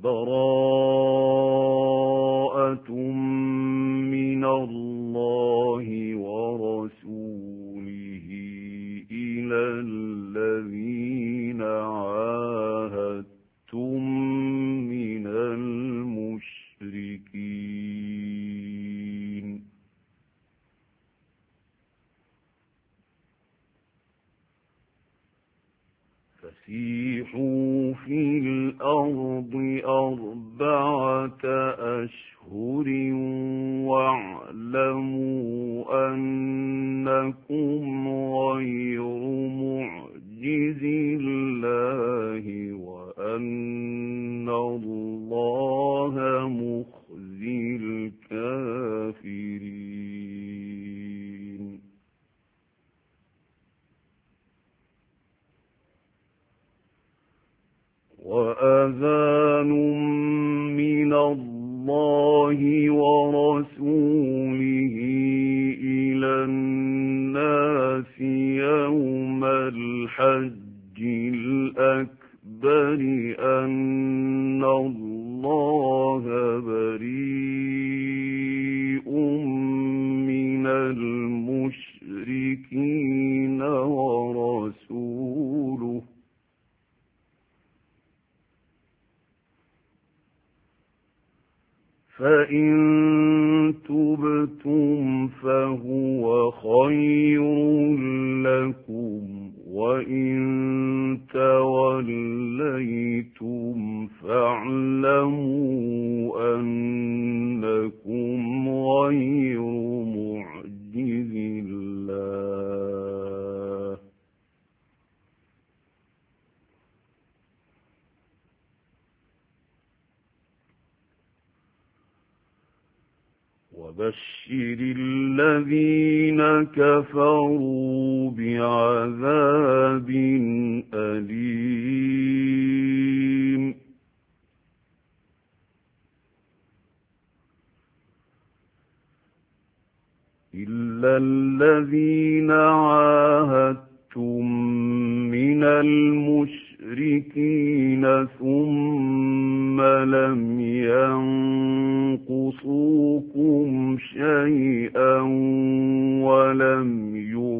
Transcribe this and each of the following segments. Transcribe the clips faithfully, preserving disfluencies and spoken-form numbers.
براءة من الله ورسوله إلى الذين عاهدتم من المشركين. فسيحوا في الأرض أربعة أشهر واعلموا أنكم غير معجز الله وأن الله مخزي الكافرين. وأذان من الله ورسوله إلى الناس يوم الحج الأكبر أن الله بريء من المشركين ورسوله فإن تبتم فهو خير لكم وإن توليتم فاعلموا أنكم غير معجز الله وبشر الذين كفروا بعذاب أليم. إلا الذين عاهدتم من المشركين ثم لم ينقصوكم شيئا ولم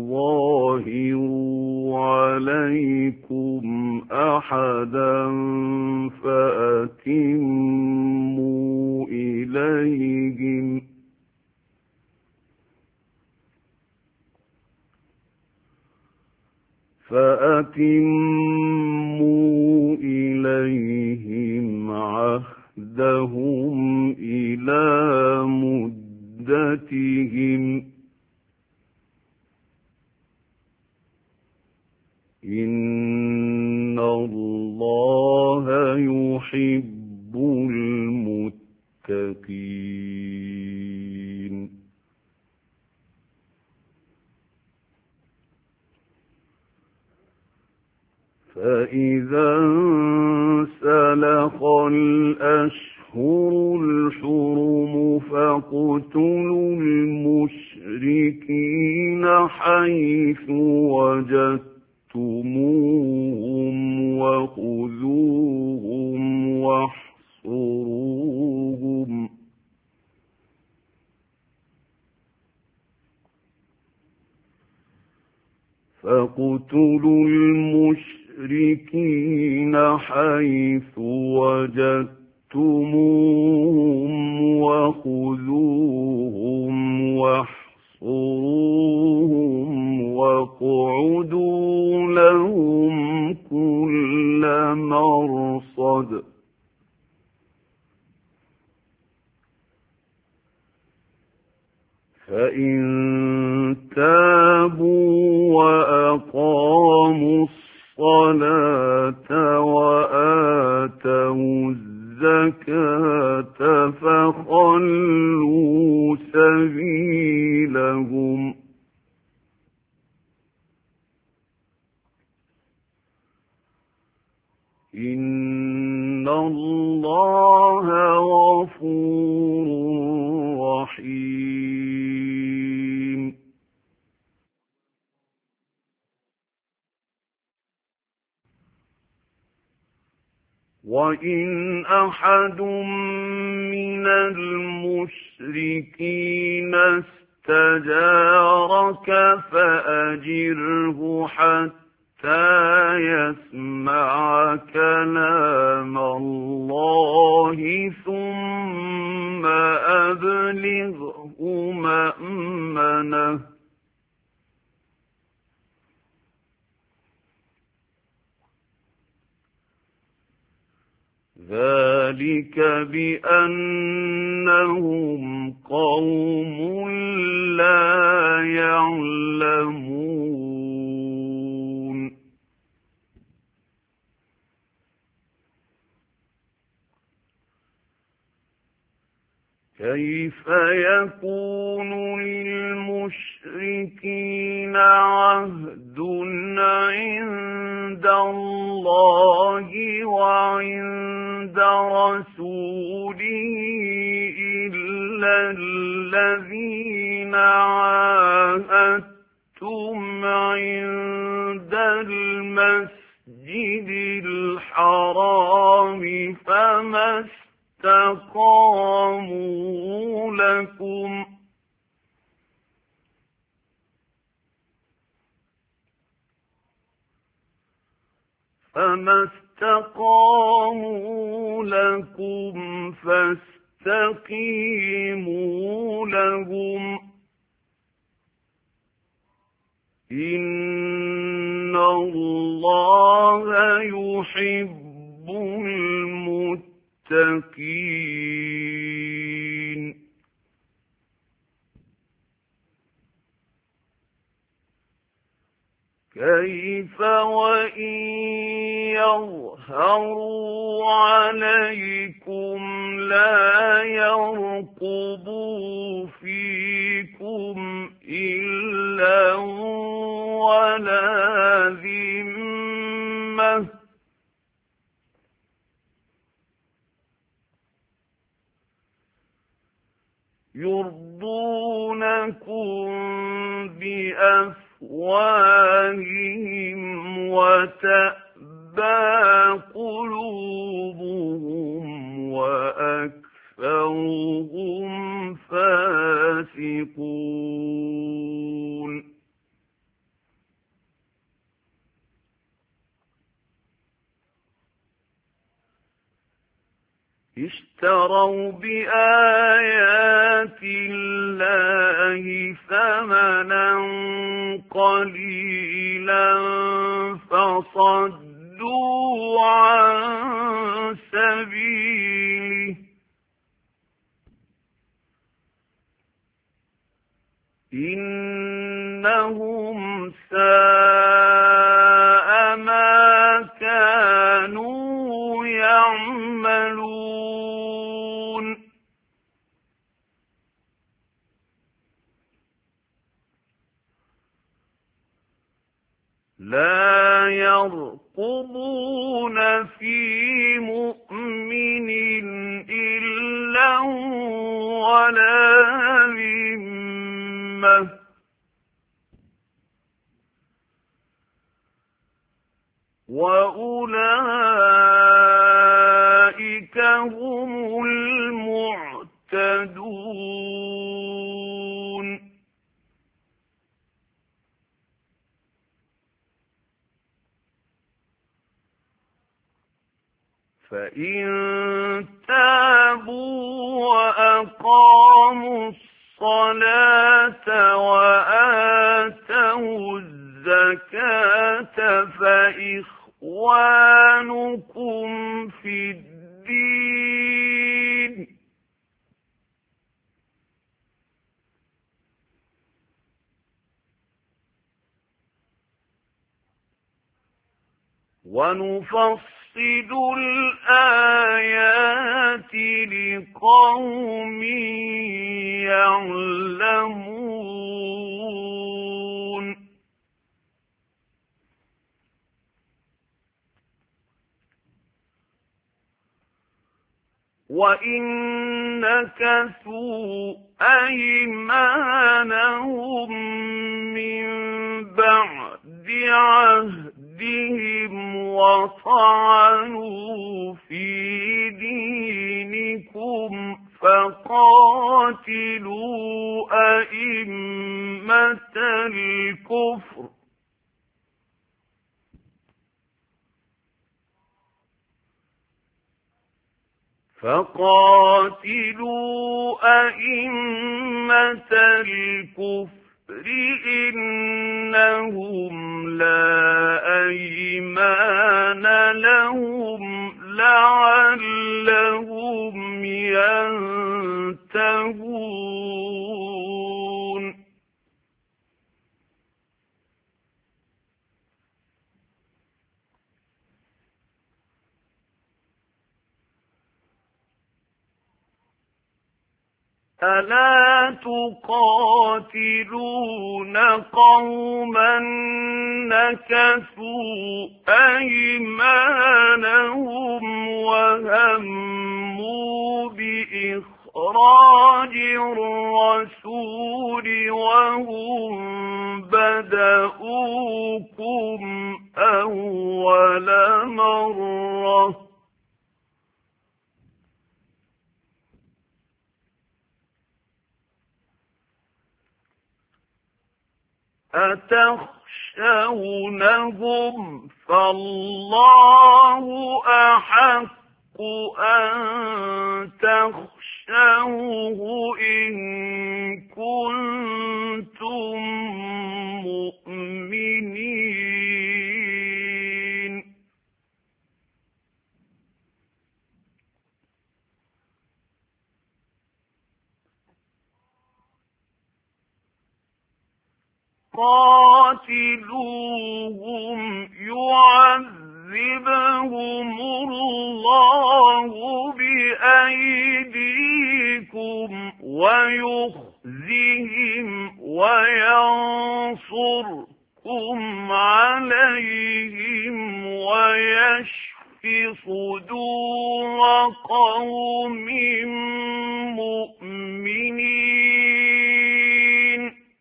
يظاهروا عليكم أحدا فأتموا إليهم فأتموا إليهم عهدهم إلى مدتهم إن الله يحب المتقين. فإذا انسلخ الأشهر الحرم فاقتلوا المشركين حيث وجدتموهم وخذوهم واحصروهم فاقتلوا المشركين حيث وجدتموهم وخذوهم واحصروهم واقعدوا لهم كل مرصد فإن تابوا وأقاموا الصلاة وآتوا الزكاة فخلوا سبيلهم إن الله غفور رحيم. وَإِنْ أَحَدٌ مِّنَ الْمُشْرِكِينَ اسْتَجَارَكَ فَأَجِرْهُ حَتَّىٰ يَسْمَعَ كَلَامَ اللَّهِ ثُمَّ أَبْلِغْهُ مَأْمَنَهُ. ذَلِكَ بِأَنَّهُمْ قَوْمٌ لَّا يَعْلَمُونَ. كَيْفَ يَكُونُ لِلْمُشْرِكِينَ عَهْدٌ عِندَ اللَّهِ وَعِندَ رَسُولِهِ إِلَّا الَّذِينَ عَاهَدتُّمْ عِندَ الْمَسْجِدِ الْحَرَامِ فَمَا اسْتَقَامُوا لَكُمْ فَمَا اسْتَقَامُوا لَكُمْ فَاسْتَقِيمُوا لَهُمْ إِنَّ اللَّهَ يُحِبُّ الْمُتَّقِينَ. كَيْفَ وَإِن يَظْهَرُوا عَلَيْكُمْ لَا يَرْقُبُوا فِيكُمْ إِلًّا وَلَا ذِمَّةً يُرْضُونَكُم بِأَفْوَاهِهِمْ وَتَأْبَىٰ قُلُوبُهُمْ وَأَكْثَرُهُمْ فَاسِقُونَ. اشْتَرَوْا بِآيَاتِ اللَّهِ ثَمَنًا قَلِيلًا فَصَدُّوا عَن سَبِيلِهِ إِنَّهُمْ سَاءَ مَا كَانُوا يَعْمَلُونَ. لَا يَرْقُبُونَ فِي مُؤْمِنٍ إِلًّا وَلَا ذِمَّةً وَأُولَٰئِكَ هُمُ الْمُعْتَدُونَ. فَإِن تَابُوا وَأَقَامُوا الصَّلَاةَ وَآتَوُا الزَّكَاةَ فَإِخْوَانُكُمْ فِي الدِّينِ وَنُفَصِّلُ الْآيَاتِ لِقَوْمٍ يَعْلَمُونَ. وَإِن نَكَثُوا أَيْمَانَهُم مِّن بَعْدِ عَهْدِهِمْ بِرَدِّهِمْ وَطَعَنُوا فِي دِينِكُمْ فَقَاتِلُوا أَئِمَّةَ الْكُفْرِ فَقَاتِلُوا أَئِمَّةَ الْكُفْرِ إِنَّهُمْ لَا أَيْمَانَ لَهُمْ لَعَلَّهُمْ يَنْتَهُونَ أَلَا تُقَاتِلُونَ قَوْمًا نَكَثُوا أَيْمَانَهُمْ وَهَمُّوا بِإِخْرَاجِ الرَّسُولِ وَهُمْ بَدَءُوكُمْ أَوَّلَ مَرَّةٍ أَتَخْشَوْنَهُمْ فَاللَّهُ أَحَقُّ أَن تَخْشَوْهُ إِن كُنتُم مُّؤْمِنِينَ قَاتِلُوهُمْ يُعَذِّبْهُمُ اللَّهُ بِأَيْدِيكُمْ وَيُخْزِهِمْ وَيَنصُرْكُمْ عَلَيْهِمْ وَيَشْفِ صُدُورَ قَوْمٍ مُّؤْمِنِينَ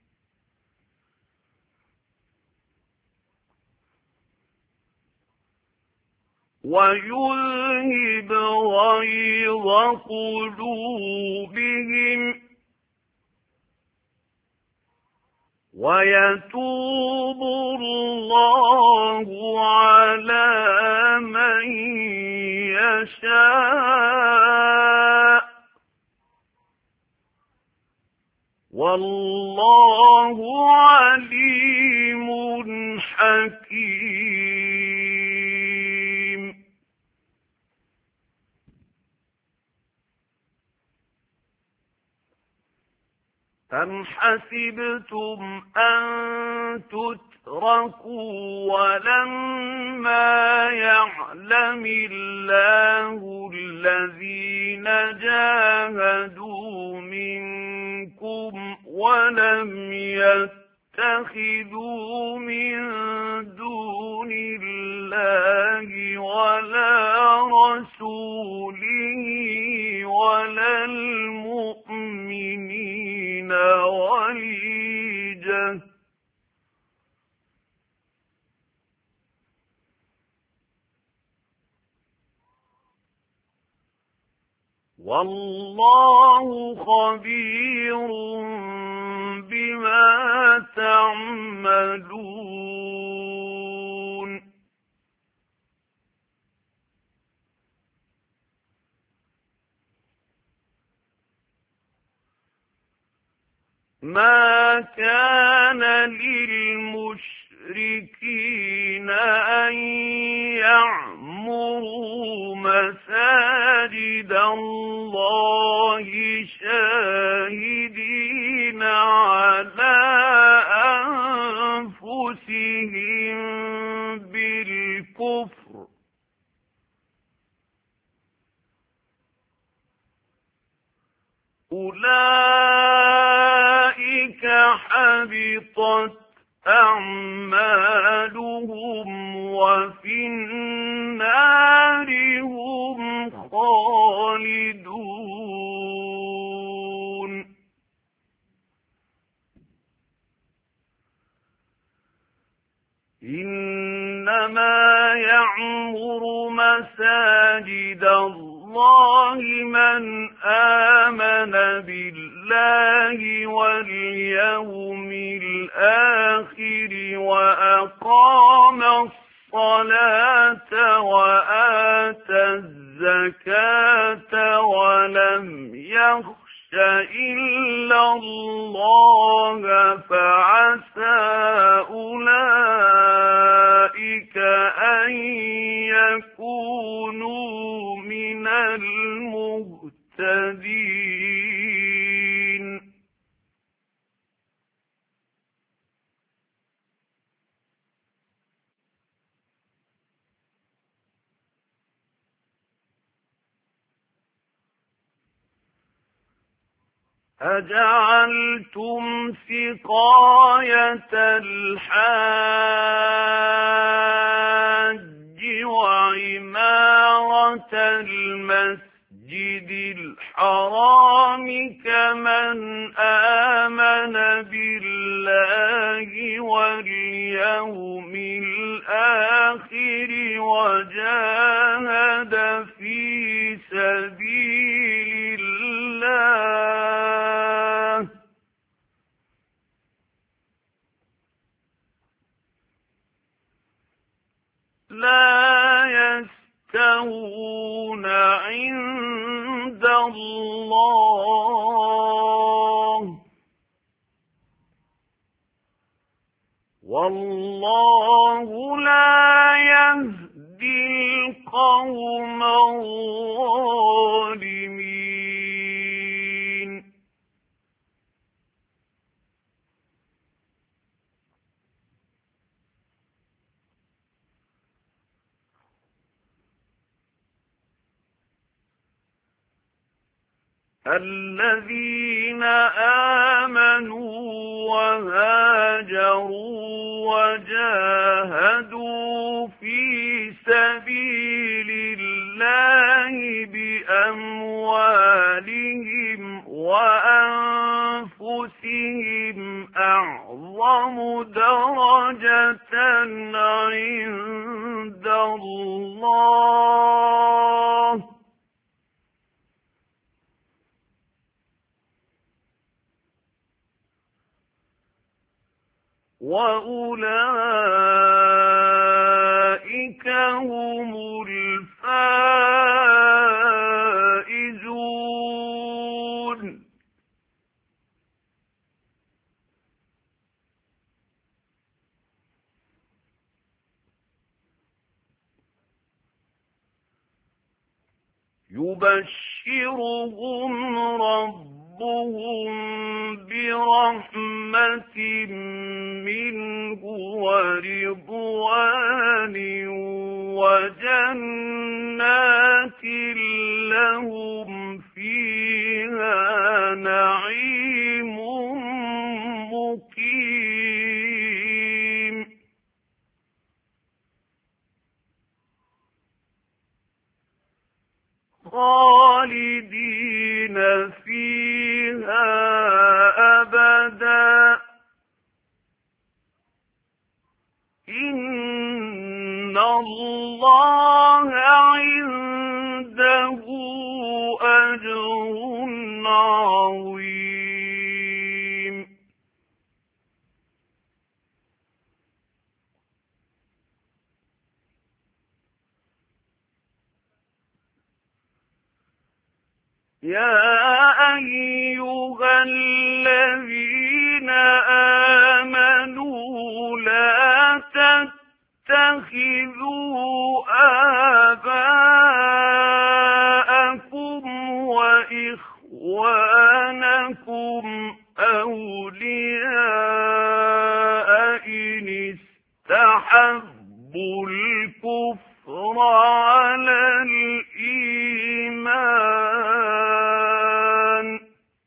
وَيُذْهِبْ غَيْظَ قُلُوبِهِمْ وَيَتُوبُ اللَّهُ عَلَى مَن يَشَاءُ وَاللَّهُ عَلِيمٌ حَكِيمٌ أَمْ حَسِبْتُمْ أَن تُتْرَكُوا وَلَمَّا يَعْلَمِ اللَّهُ الَّذِينَ جَاهَدُوا مِنكُمْ وَلَمْ يَتَّخِذُوا مِن دُونِ اللَّهِ وَلَا رَسُولِهِ وَلَا الْمُؤْمِنِينَ وَلِيجَةً وَاللَّهُ خَبِيرٌ بِمَا تَعْمَلُونَ مَا كَانَ لِلْمُشْرِكِينَ أَن يَعْمُرُوا مَسَاجِدَ اللَّهِ شَاهِدِينَ عَلَى أَنفُسِهِم بِالْكُفْرِ أُولَئِكَ حَبِطَتْ أَعْمَالُهُمْ وَفِي النَّارِ هُمْ خَالِدُونَ إِنَّمَا مساجد الله من آمن بالله واليوم الآخر وأقام الصلاة وآتى الزكاة ولم يخش إلا الله فعسى أولئك أن يكونوا من المهتدين. أجعلتم سقاية الحاج وعمارة المسجد الحرام كمن آمن بالله واليوم الآخر وجاهد في سبيل الله لا يستوون عند الله والله لا يهدي القوم الظالمين. الذين آمنوا وهاجروا وجاهدوا في سبيل الله بأموالهم وأنفسهم أعظم درجة عند الله وأولئك هم الفائزون. يبشرهم ربهم برحمة منه ورضوان وجنات لهم فيها نعيم مقيم. خالدين فيها أبدا إن الله عنده أجر عظيم. يا أيها الذين آمنوا لا تتخذوا آباءكم وإخوانكم أولياء إن استحبوا الكفر على الإيمان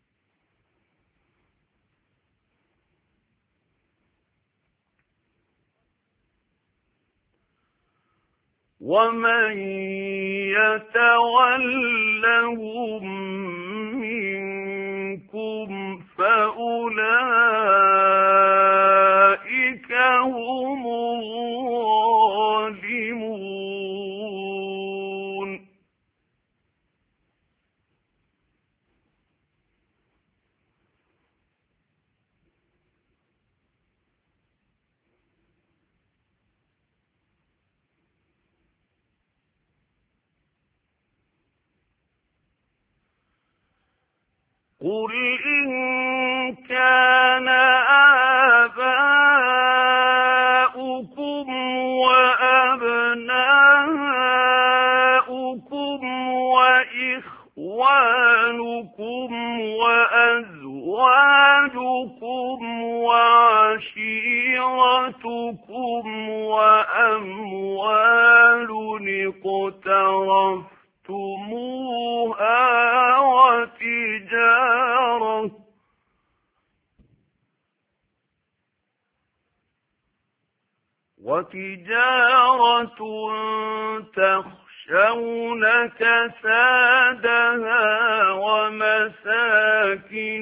ومن يتولهم منكم فأولئك هم الظالمون. قل إن كان آباؤكم وأبناؤكم وإخوانكم وأزواجكم وعشيرتكم وأموال اقترفتموها وتجارة وتجارة تخشون كسادها ومساكن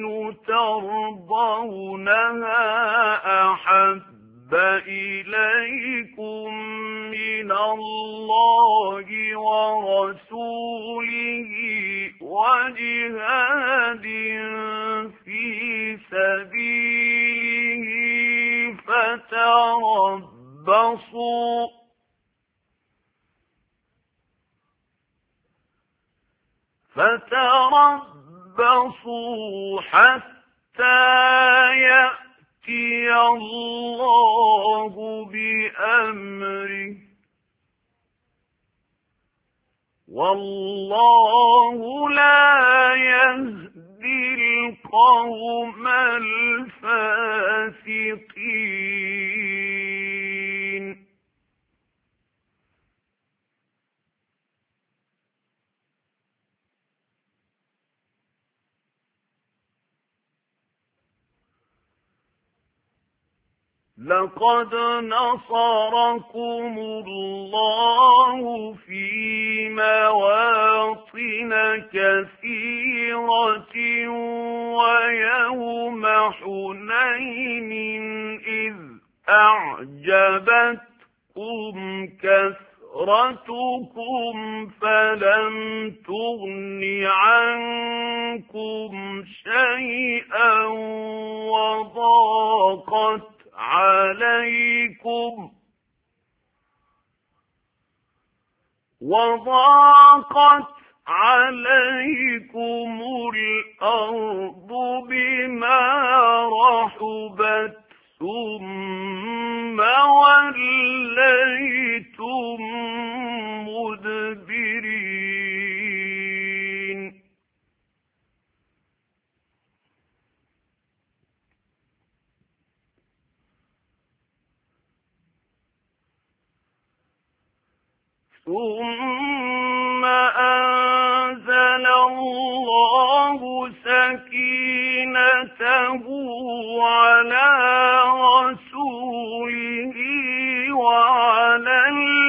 ترضونها أحب إليكم من الله ورسوله وجهاد في سبيله فتربصوا فتربصوا حتى يأتي الله بأمره والله لا يهدي القوم الفاسقين. لقد نصركم الله في مواطن كثيرة ويوم حنين إذ أعجبتكم كثرتكم فلم تغن عنكم شيئا وضاقت عليكم وضاقت عليكم الأرض بما رحبت ثم وليتم مدبرين. ثم أنزل الله سكينته على رسوله وعلى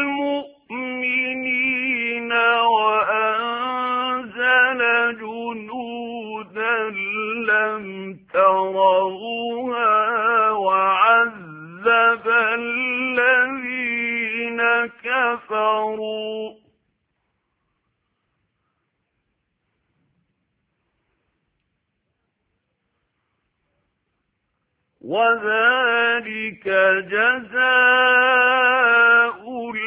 المؤمنين وأنزل جنودا لم تروها وعذب الذين كفروا وذلك جزاء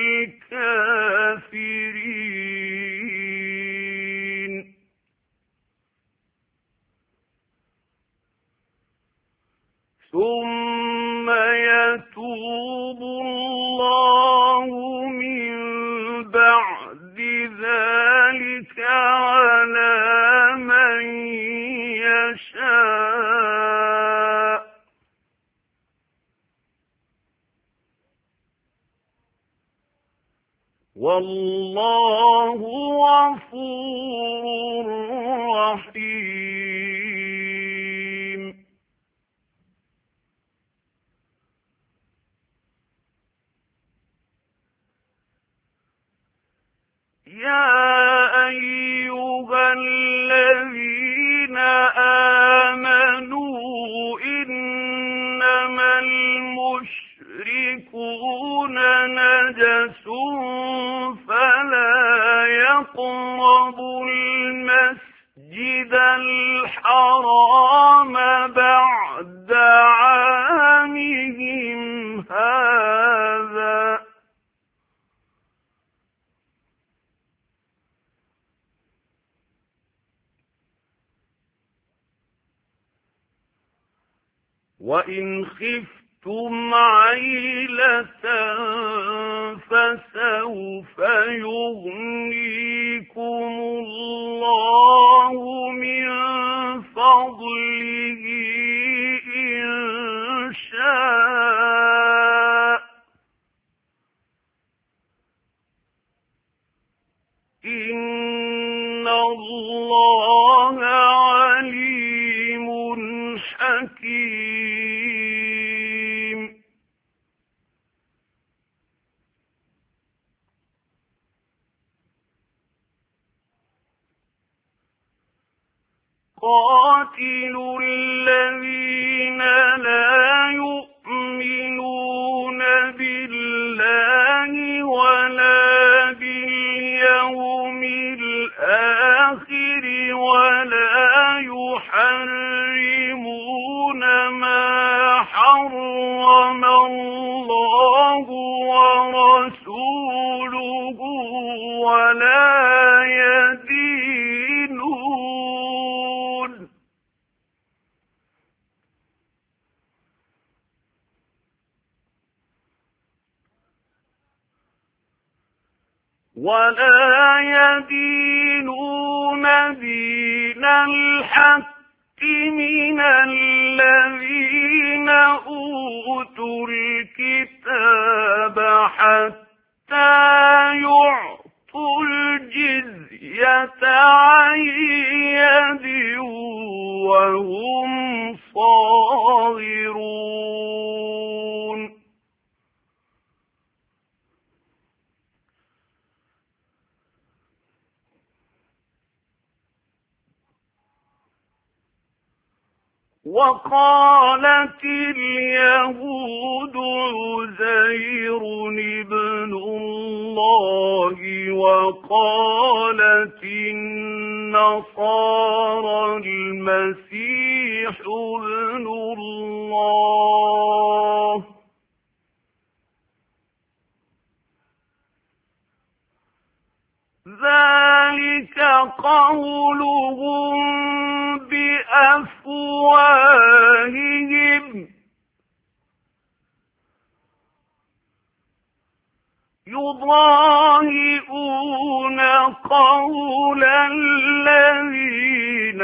الكافرين. ثم يتوب الله من بعد ذلك على من يشاء والله غفور رحيم. يا أيها الذين آمنوا إنما المشركون نجس فلا يقربوا المسجد الحرام بعد عامهم هذا وإن خفتم عيلة فسوف يغنيكم الله من فضله إن شاء إن الله عليم حكيم. قاتلوا الذين لا يؤمنون بالله ولا باليوم الآخر ولا يحرمون ما حرم الله ورسوله ولا يدينون ولا يدينون دين الحق من الذين أوتوا الكتاب حتى يعطوا الجزية عن يد وهم صاغرون. وقالت اليهود عزير ابن الله وقالت النصارى المسيح ابن الله ذلك قولهم بأفواههم يضاهئون قول الذين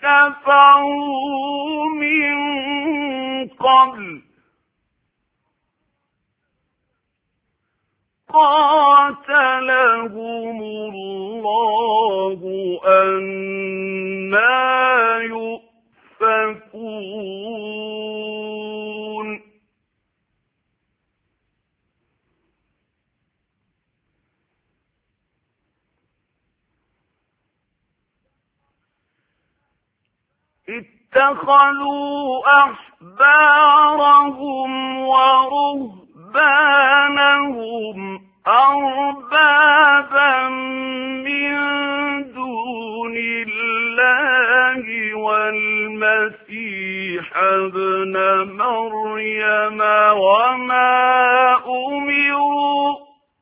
كفروا من قبل قاتلهم الله أنى يؤفكون. اتخذوا أحبارهم ورهبانهم أربابا من دون الله والمسيح ابن مريم وما أمروا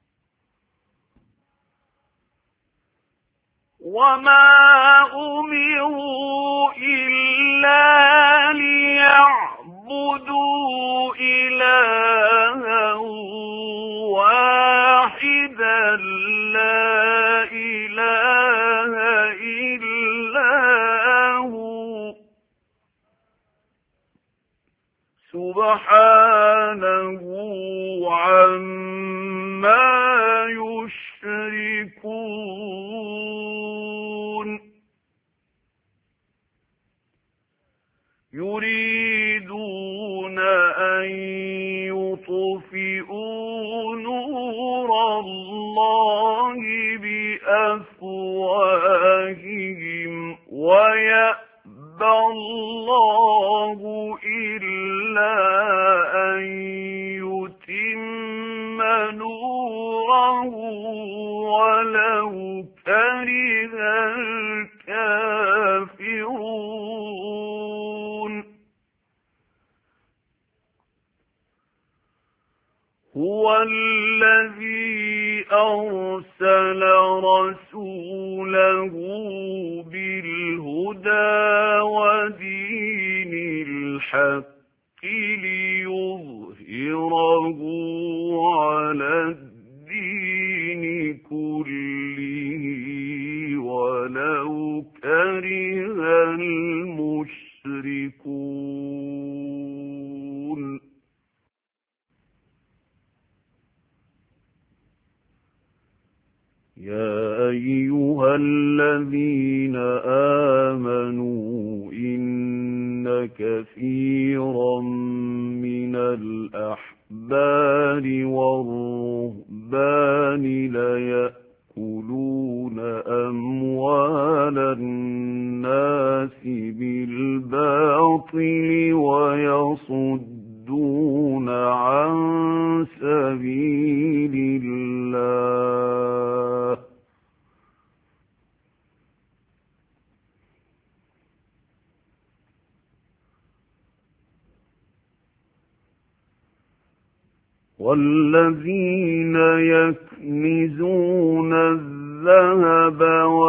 وما أمروا إلا ليعبدوا إلها واحدا لا إله إلا هو سبحانه عما يشركون. يريدون أن يطفئوا نور الله بأفواههم ويأبى الله إلا أن يتم نوره ولو كره الكافرون. هو الذي أرسل رسوله بالهدى ودين الحق أيها الذين آمنوا إن كثيرا من الأحبار والرهبان ليأكلون أموال الناس بالباطل ويصدون عن سبيل الله والذين يكنزون الذهب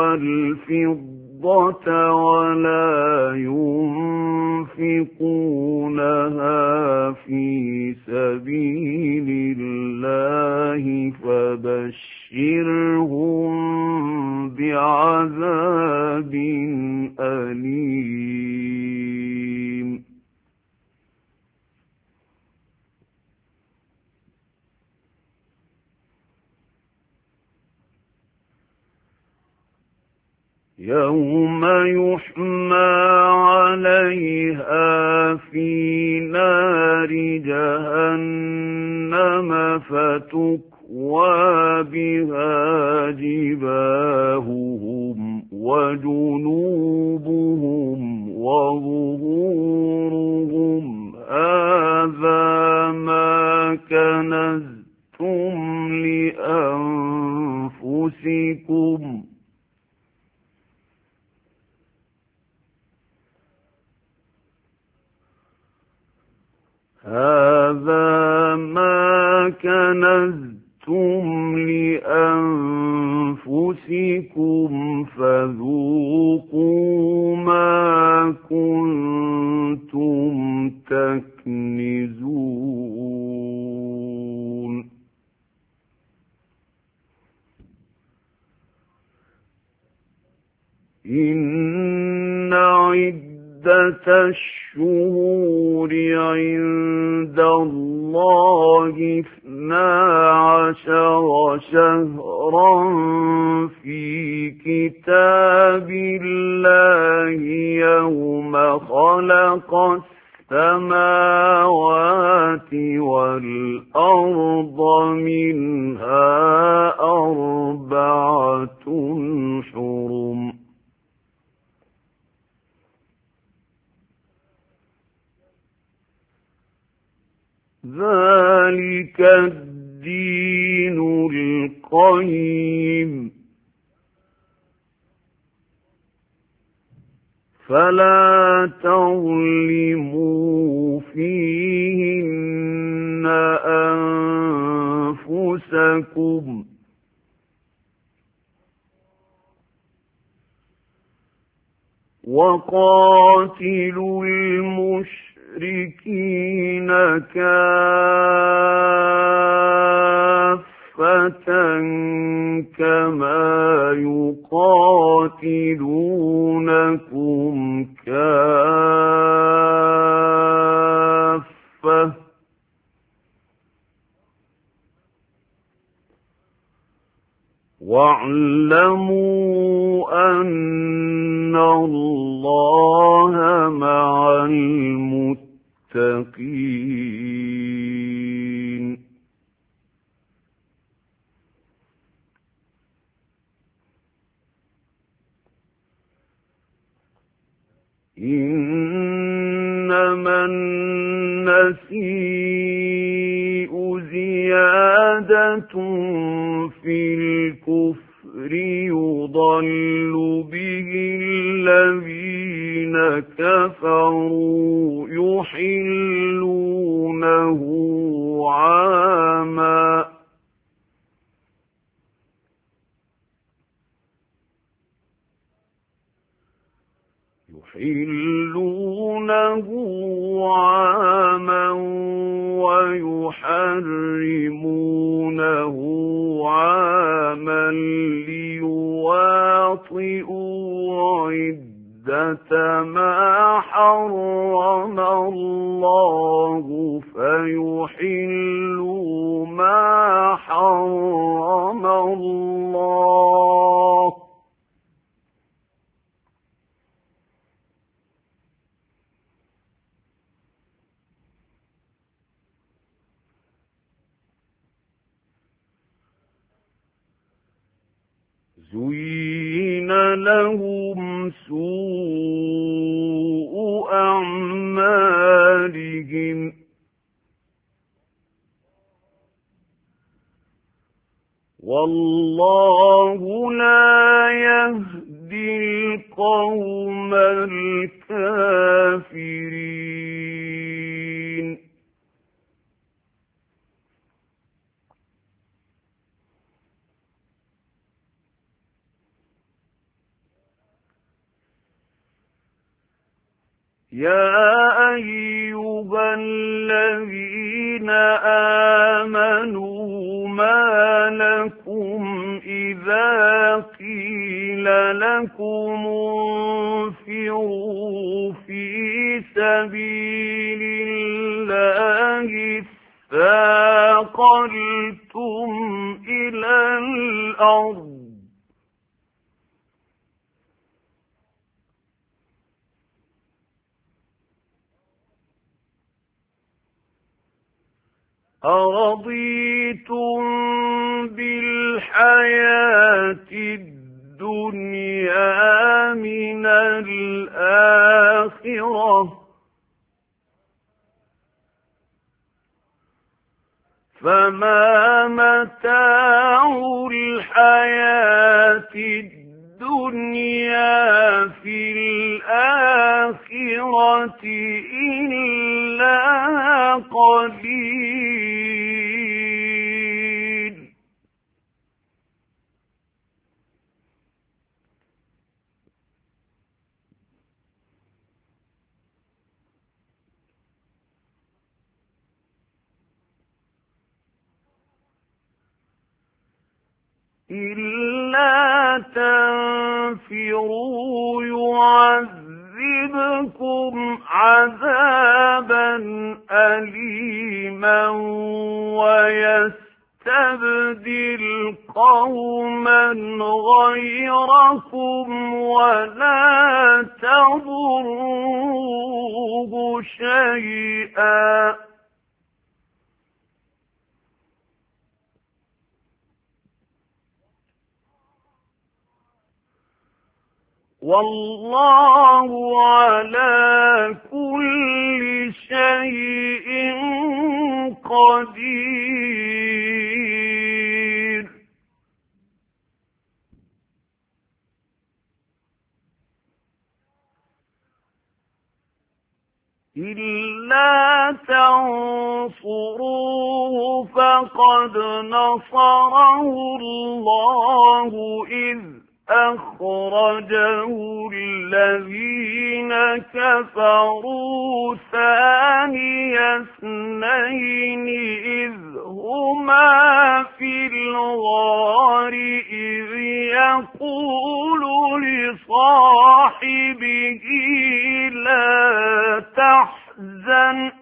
والفضة ولا ينفقونها في سبيل الله فبشرهم بعذاب أليم يوم يحمى عليها في نار جهنم فتكوى بها جباههم وجنوبهم وظهورهم هذا ما كنزتم لأنفسكم هذا ما كنزتم لأنفسكم فذوقوا ما كنتم تكنزون إن عدة الشهور عند الله اثنا عشر شهرا في كتاب الله يوم خلق السماوات والأرض منها أربعة حرم ذلك الدين القيم فلا تظلموا فيهن أنفسكم وقاتلوا المشركين المشركين كافة كما يقاتلونكم كافة واعلموا أن الله مع المتقين إنما النسيء زيادة في الكفر يضل به الذين كفروا يحلونه عاما يحلونه عاما ويحرمونه عاما ليواطئوا عدة ما حرم الله فيحلوا ما حرم الله زُيِّنَ لَهُمْ سُوءُ أَعْمَالِهِمْ وَاللَّهُ لَا يَهْدِي الْقَوْمَ الْكَافِرِينَ يَا أَيُّهَا الَّذِينَ آمَنُوا مَا لَكُمْ إِذَا قِيلَ لَكُمُ انفِرُوا فِي سَبِيلِ اللَّهِ اثَّاقَلْتُمْ إِلَى الْأَرْضِ أَرَضِيتُم بِالْحَيَاةِ الدُّنْيَا مِنَ الْآخِرَةِ فَمَا مَتَاعُ الْحَيَاةِ الدُّنْيَا فِي الْآخِرَةِ إِلَّا قَلِيلٌ إِلَّا تَنفِرُوا يُعَذِّبْكُمْ عَذَابًا أَلِيمًا وَيَسْتَبْدِلْ قَوْمًا غَيْرَكُمْ وَلَا تَضُرُّوهُ شَيْئًا وَاللَّهُ عَلَى كُلِّ شَيْءٍ قَدِيرٌ إِلَّا تَنصُرُوهُ فَقَدْ نَصَرَهُ اللَّهُ إِذْ أَخْرَجَهُ الَّذِينَ كَفَرُوا ثَانِيَ اثْنَيْنِ إِذْ هُمَا فِي الْغَارِ إِذْ يَقُولُ لِصَاحِبِهِ لَا تَحْزَنْ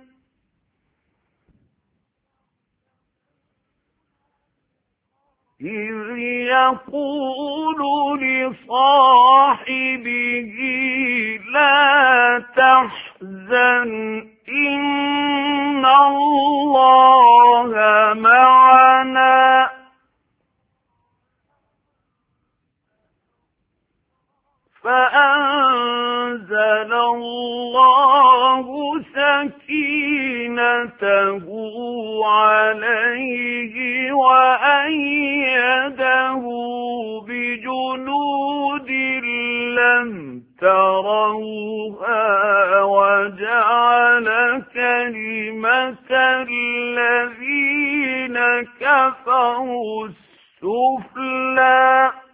إِذْ يَقُولُ لِصَاحِبِهِ لَا تَحْزَنْ إِنَّ اللَّهَ مَعَنَا فَأَنزَلَ اللَّهُ سَكِينَتَهُ عَلَيْهِ وَأَيَّدَهُ بِجُنُودٍ لَّمْ تَرَوْهَا وَجَعَلَ كَلِمَةَ الَّذِينَ كَفَرُوا السُّفْلَىٰ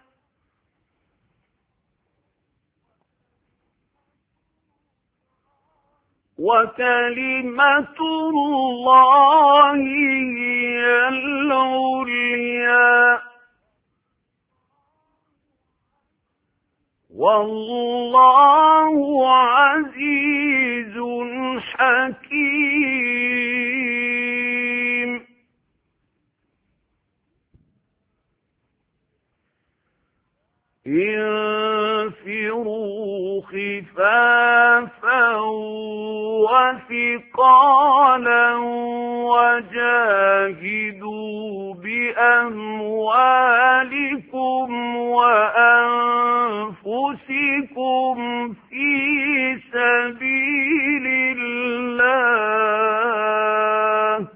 وَكَلِمَةُ اللَّهِ هِيَ الْعُلْيَا وَاللَّهُ عَزِيزٌ حَكِيمٌ انفِرُوا خِفَافًا وَثِقَالًا وَجَاهِدُوا بِأَمْوَالِكُمْ بأموالكم وأنفسكم في سبيل الله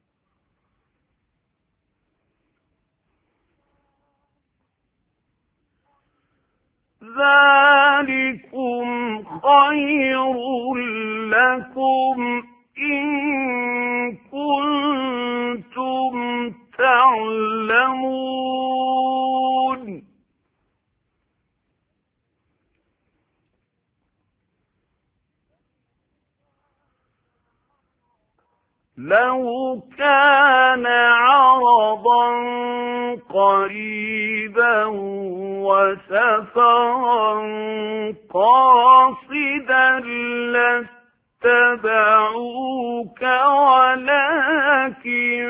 ذلكم خير لكم إن كنتم تعلمون لو كان عرضا قريبا وسفرا قاصدا لاتبعوك ولكن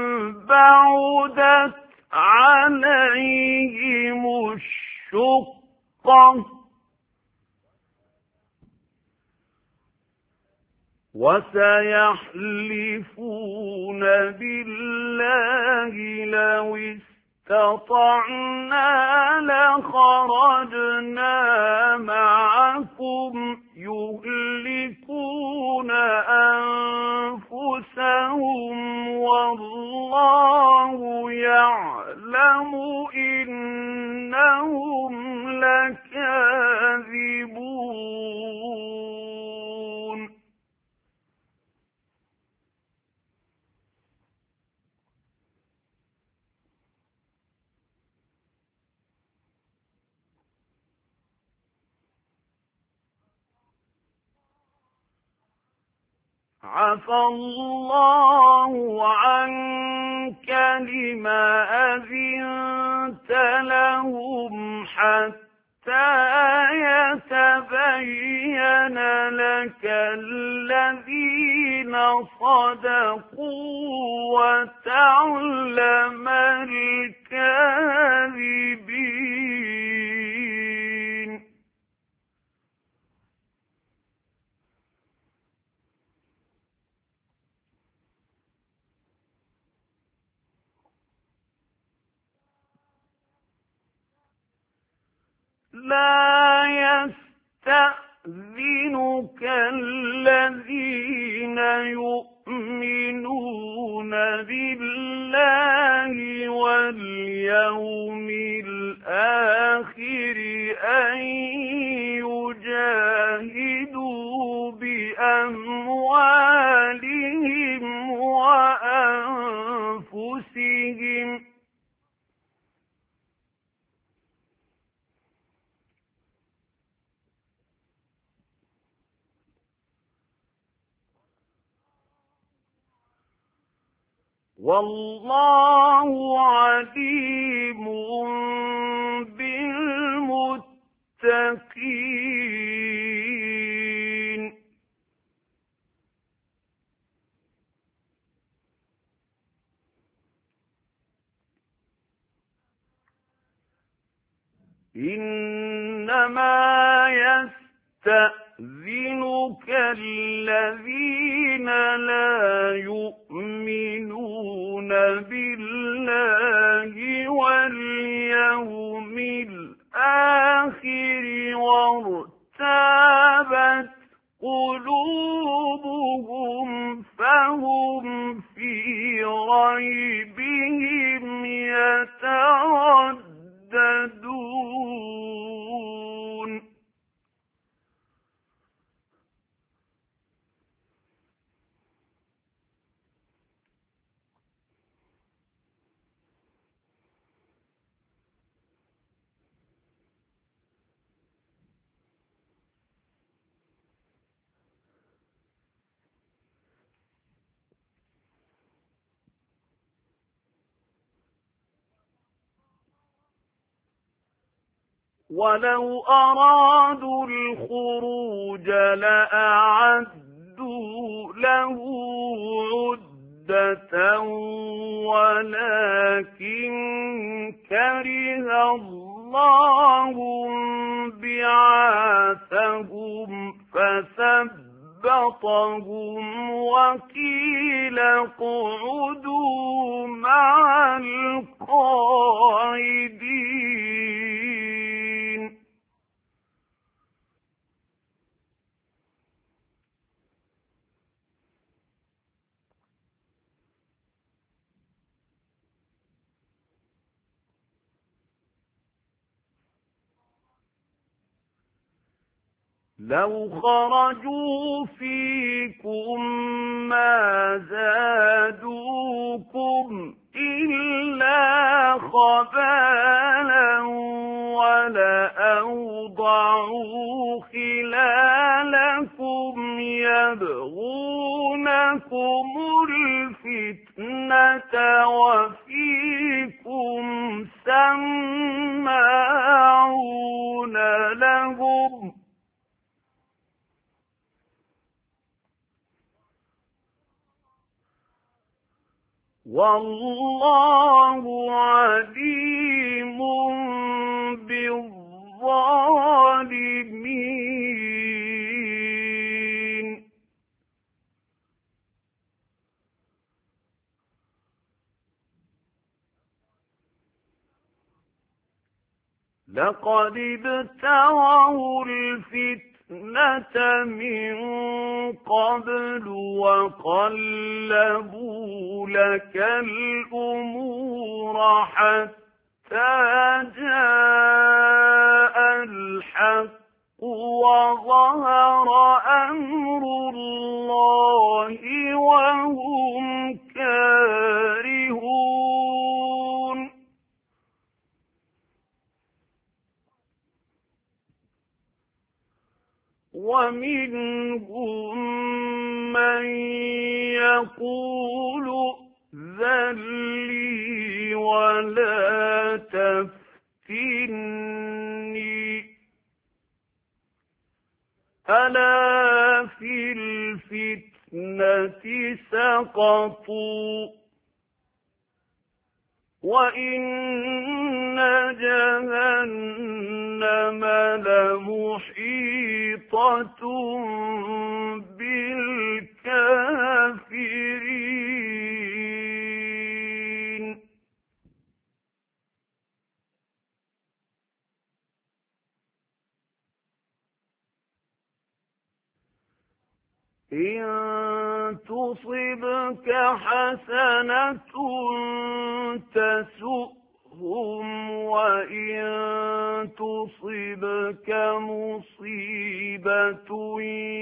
بعدت عليهم الشقة وسيحلفون بالله لو استطعنا لخرجنا معكم يهلكون أنفسهم والله يعلم إنهم لكاذبون عفى الله عنك لما أذنت لهم حتى يتبين لك الذين صدقوا وتعلم الكاذبين لا يستأذنك الذين يؤمنون بالله واليوم الآخر أن يجاهدوا بأموالهم وأنفسهم والله عليم بالمتقين إنما يستأذنك الذين لا يؤمنون بالله واليوم الآخر وارتابت قلوبهم فهم في ريبهم يترددون ولو أرادوا الخروج لأعدوا له عدة ولكن كره الله بعاثهم فثبتهم أسخطهم وقيل اقعدوا مع القاعدين لو خرجوا فيكم ما زادوكم إلا خبالا ولأوضعوا خلالكم يبغونكم الفتنة وفيكم سماعون لهم والله عليم بالظالمين لقد ابتغوا الفتنة من قبل وقلبوا لك الأمور حتى جاء الحق وظهر أمر الله وهم كارهون ومنهم من يقول ائذن لي ولا تفتني ألا في الفتنة سقطوا وإن جهنم لمحيطة بالكافرين إن تصبك حسنة تسؤهم وإن تصبك مصيبة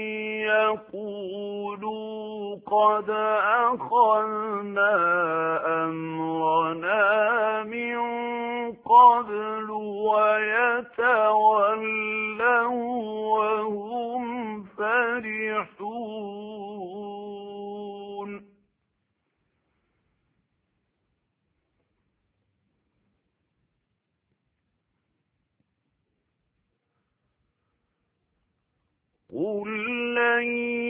يقولوا قد أخذنا أمرنا من قبل ويتولوا وهم فرحون قل لن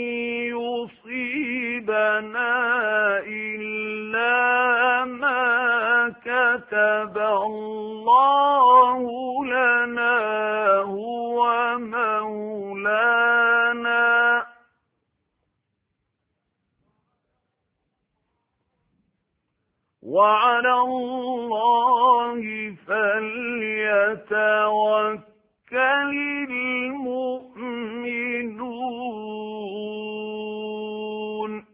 يصيبنا إلا ما كتب الله لنا هو مولانا وعلى الله فليتوكل المؤمنون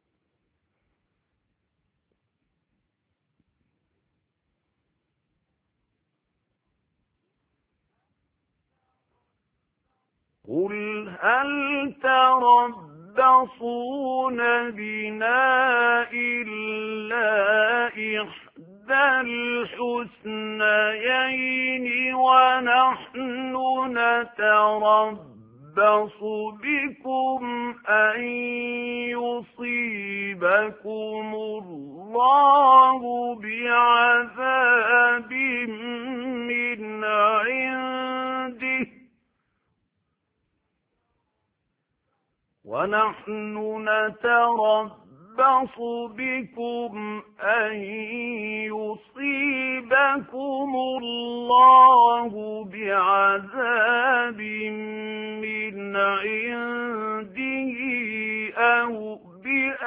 قل هل تربصون بنا إلا إحدى الحسنيين ونحن نتربص بكم أن يصيبكم الله بعذاب من عنده ونحن نتربص بكم أن يصيبكم الله بعذاب من عنده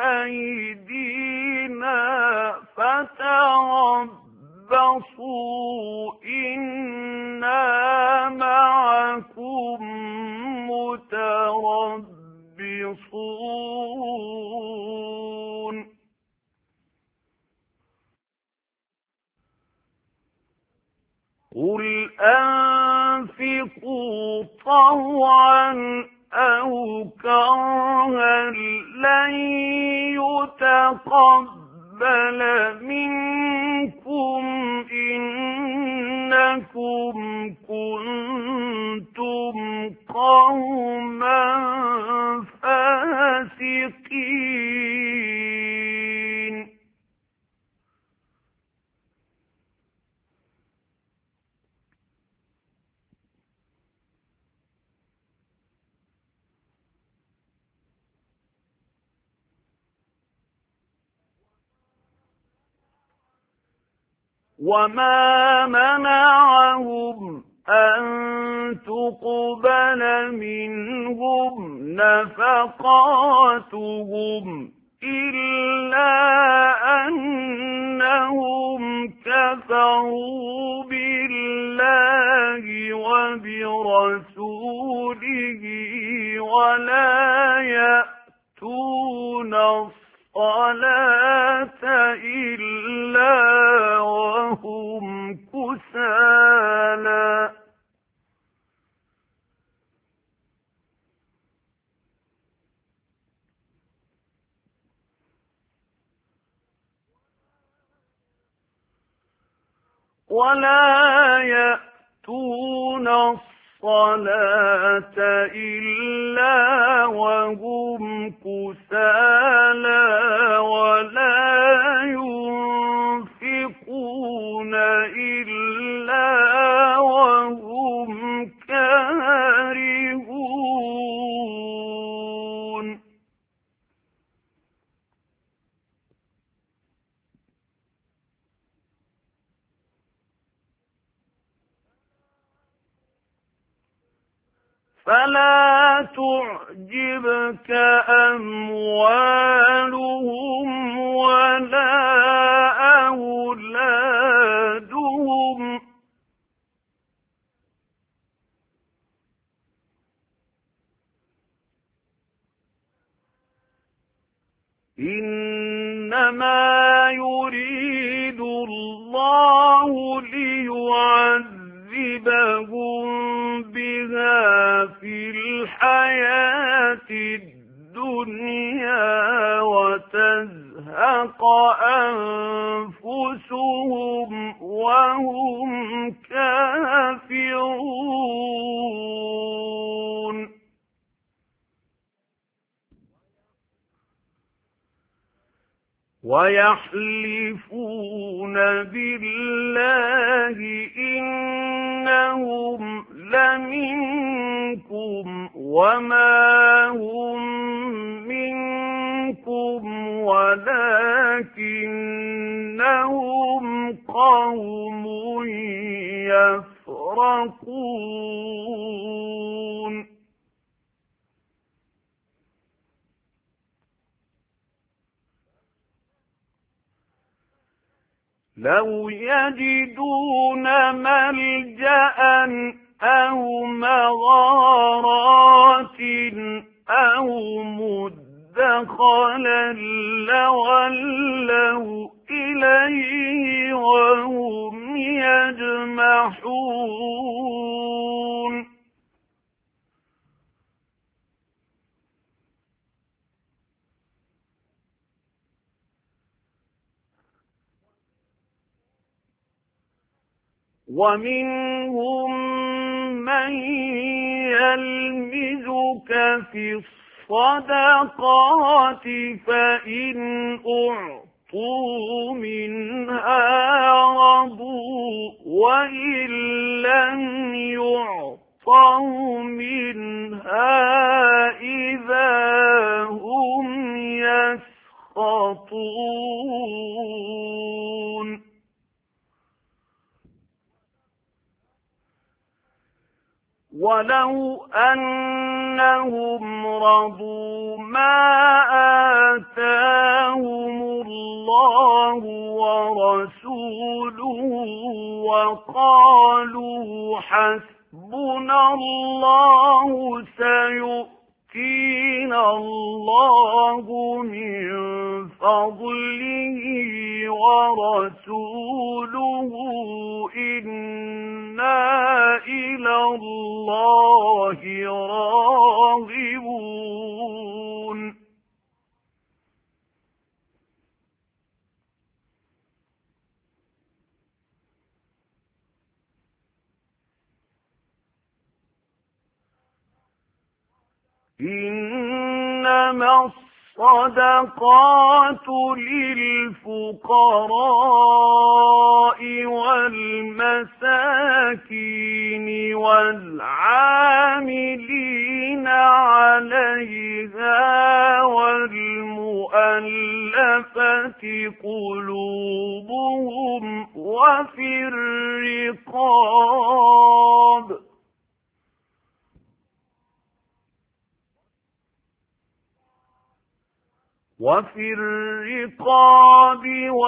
أَيْدِينَا فَتَرَبَّصُوا إِنَّا مَعَكُم مُّتَرَبِّصُونَ قُلْ أَنفِقُوا طَوْعًا أَوْ كَرْهًا لَّن يُتَقَبَّلَ مِنكُمْ إِنَّكُمْ كُنتُمْ قَوْمًا فَاسِقِينَ وَمَا مَنَعَهُمْ أَن تُقْبَلَ مِنْهُمْ نَفَقَاتُهُمْ إِلَّا أَنَّهُمْ كَفَرُوا بِاللَّهِ وَبِرَسُولِهِ وَلَا يَأْتُونَ الصَّلَاةَ إِلَّا وَهُمْ كُسَالَى وَلَا يَأْتُونَ الصَّلَاةَ إِلَّا وَهُمْ كُسَالَى وَلَا يُنفِقُونَ إِلَّا وَهُمْ كَارِهُونَ فَلَا تُعْجِبْكَ أَمْوَالُهُمْ وَلَا أَوْلَادُهُمْ ۚ إِنَّمَا يُرِيدُ اللَّهُ لِيُعَذِّبَهُم بِهَا فِي الْحَيَاةِ الدُّنْيَا وَتَزْهَقَ أَنفُسُهُمْ وَهُمْ كَافِرُونَ وَيَحْلِفُونَ بِاللَّهِ إِنَّهُمْ لَمِنكُمْ وَمَا هُم مِّنكُمْ وَلَٰكِنَّهُمْ قَوْمٌ يَفْرَقُونَ لَوْ يَجِدُونَ مَلْجَأً أَوْ مَغَارَاتٍ أَوْ مُدَّخَلًا لَّوَلَّوْا إِلَيْهِ وَهُمْ يَجْمَحُونَ وَمِنْهُم مَّن يَلْمِزُكَ فِي الصَّدَقَاتِ فَإِنْ أُعْطُوا مِنْهَا رَضُوا وَإِن لَّمْ يُعْطَوْا مِنْهَا إِذَا هُمْ يَسْخَطُونَ ولو أنهم رضوا ما آتاهم الله ورسوله وقالوا حسبنا الله سيؤتينا الله من فضله ورسوله إنا إلى الله راغبون إنما الصدقات للفقراء والمساكين والعاملين عليها والمؤلفة قلوبهم وفي الرقاب وفي الرقاب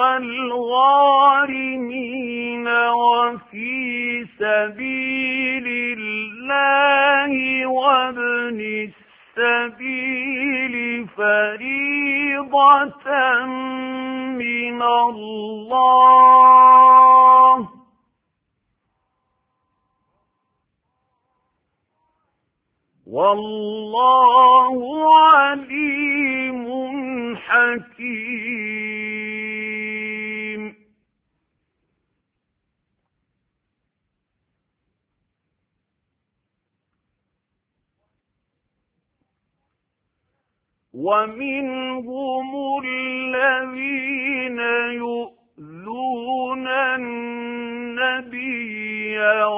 والغارمين وفي سبيل الله وابن السبيل فريضة من الله والله عليم حكيم ومنهم الذين يؤذون النبي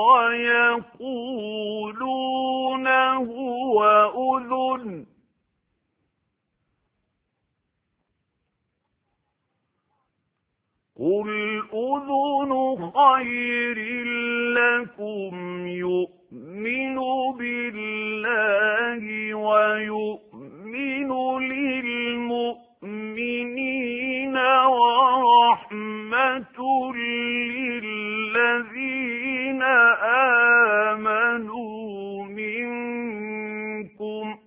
ويقولون هو أذن قل أذن خير لكم يؤمن بالله ويؤمن للمؤمنين ورحمة للذين آمنوا منكم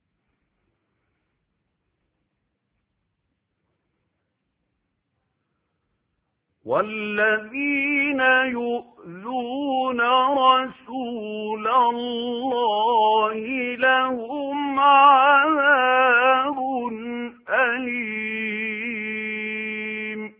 والذين يؤذون رسول الله لهم عذاب أليم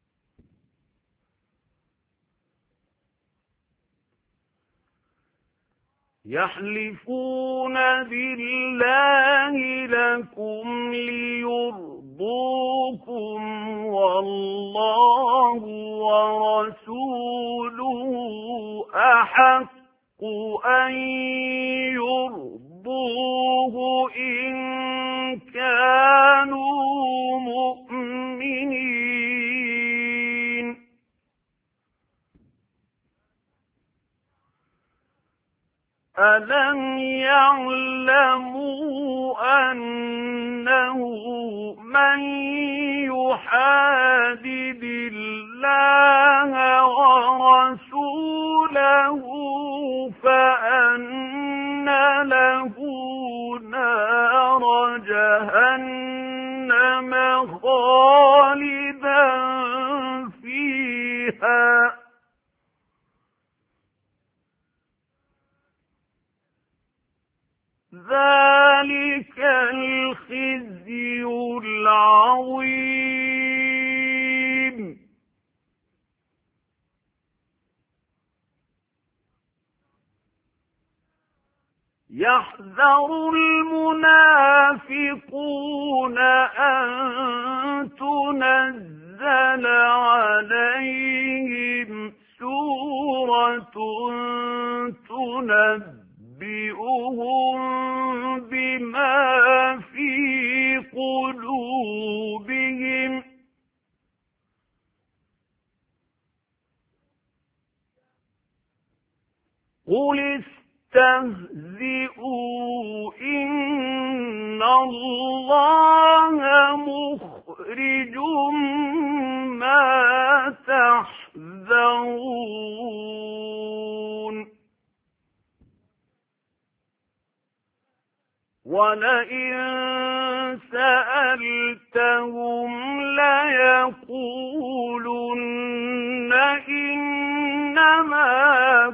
يحلفون بالله لكم ليرضوكم والله ورسوله أحق أن يرضوه إن كانوا مؤمنين ألم يعلموا أنه من يحادد الله ورسوله فأن له نار جهنم خالدا فيها ذلك الخزي العظيم يحذر المنافقون أن تنزل عليهم سورة تنبئهم بما في قلوبهم قل تستهزئوا إن الله مخرج ما تحذرون ولئن سألتهم ليقولن إنما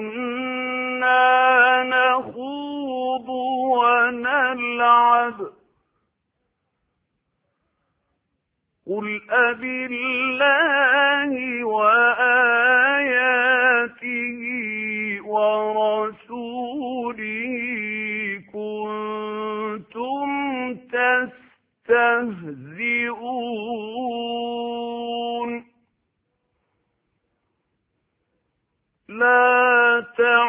كنا نخوض ونلعب قل أبالله وآياته ورسوله كنتم تستهزئون لا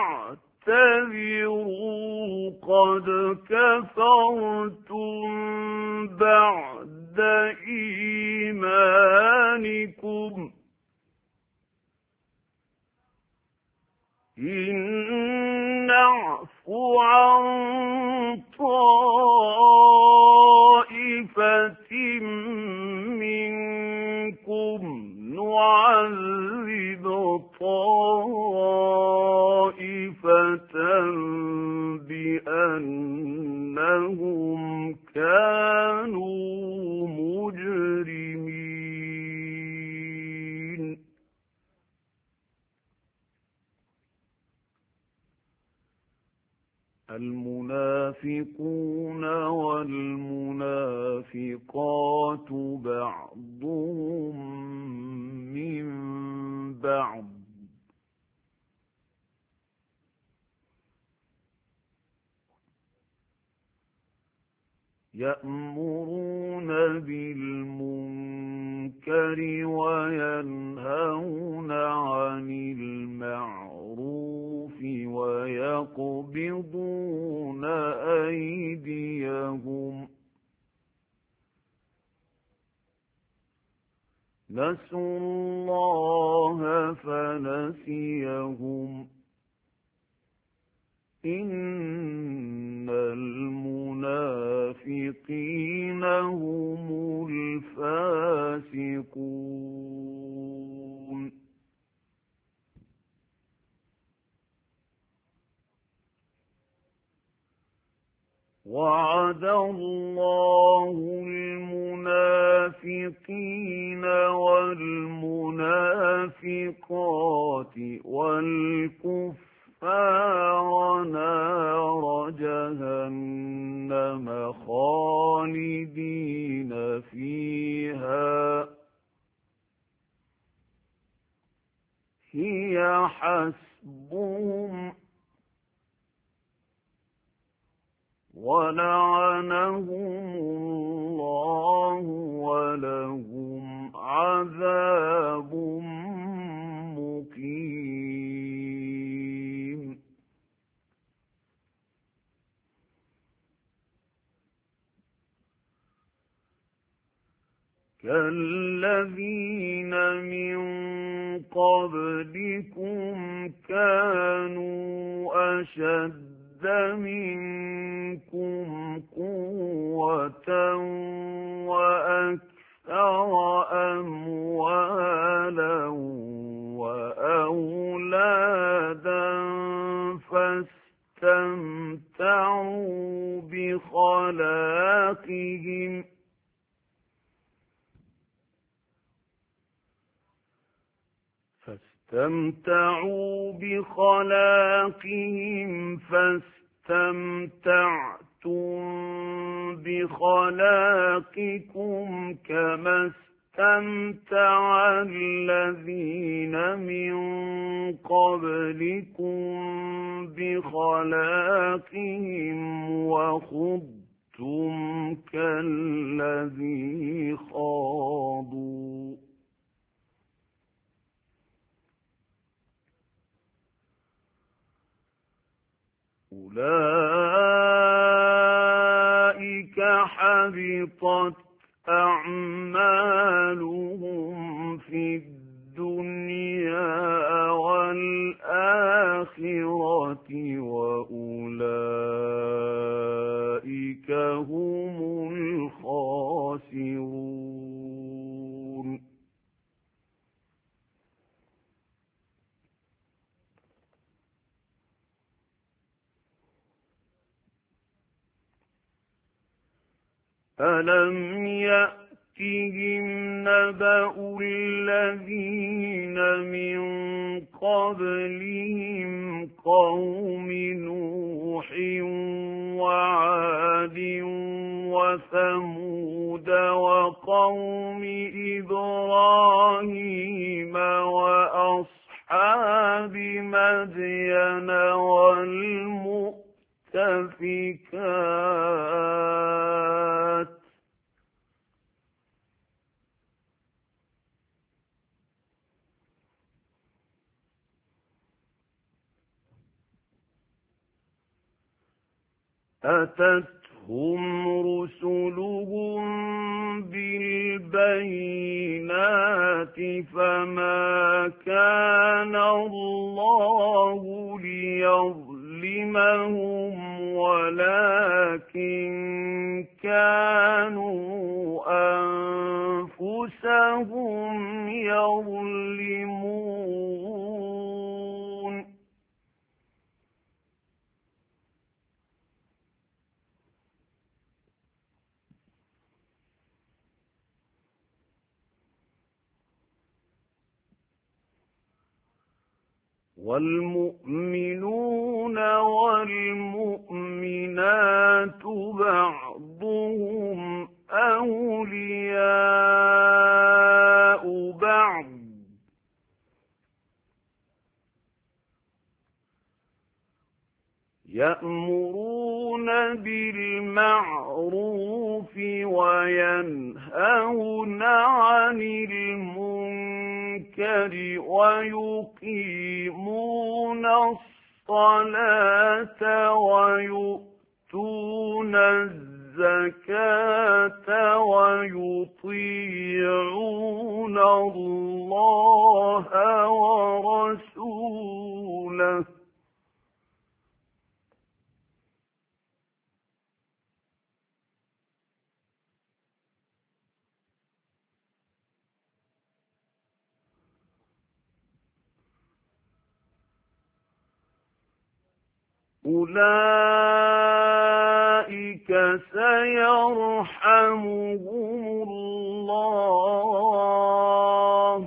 تعتذروا قد كفرتم بعد إيمانكم إن نعف عن طائفة منكم نعذب طائفة بأنهم كانوا مجرمين المنافقون والمنافقات بعضهم من بعض يأمرون بالمنكر وينهون عن المعروف ويقبضون أيديهم نسوا الله فنسيهم إن المنافقين هم الفاسقون وعد الله المنافقين والمنافقات والكفار نار جهنم خالدين فيها هي حسبهم ولعنهم الله ولهم عذاب مقيم كالذين من قبلكم كانوا أشد منكم قوة وأكثر أموالا وأولادا فاستمتعوا بخلاقهم فاستمتعوا بخلاقهم فاستمتعتم بخلاقكم كما استمتع الذين من قبلكم بخلاقهم وخضتم كالذي خاضوا أولئك حبطت أعمالهم في الدنيا والآخرة وأولئك ألم يأتهم نبأ الذين من قبلهم قوم نوح وعاد وثمود وقوم إبراهيم وأصحاب مدين والمؤتفكات أتتهم رسلهم بالبينات فما كان الله ليظلمهم ولكن كانوا أنفسهم يظلمون والمؤمنون والمؤمنات بعضهم أولياء بعض يأمرون بالمعروف وينهون عن المنكر ويقيمون الصلاة ويؤتون الزكاة ويطيعون الله ورسوله أولئك سيرحمهم الله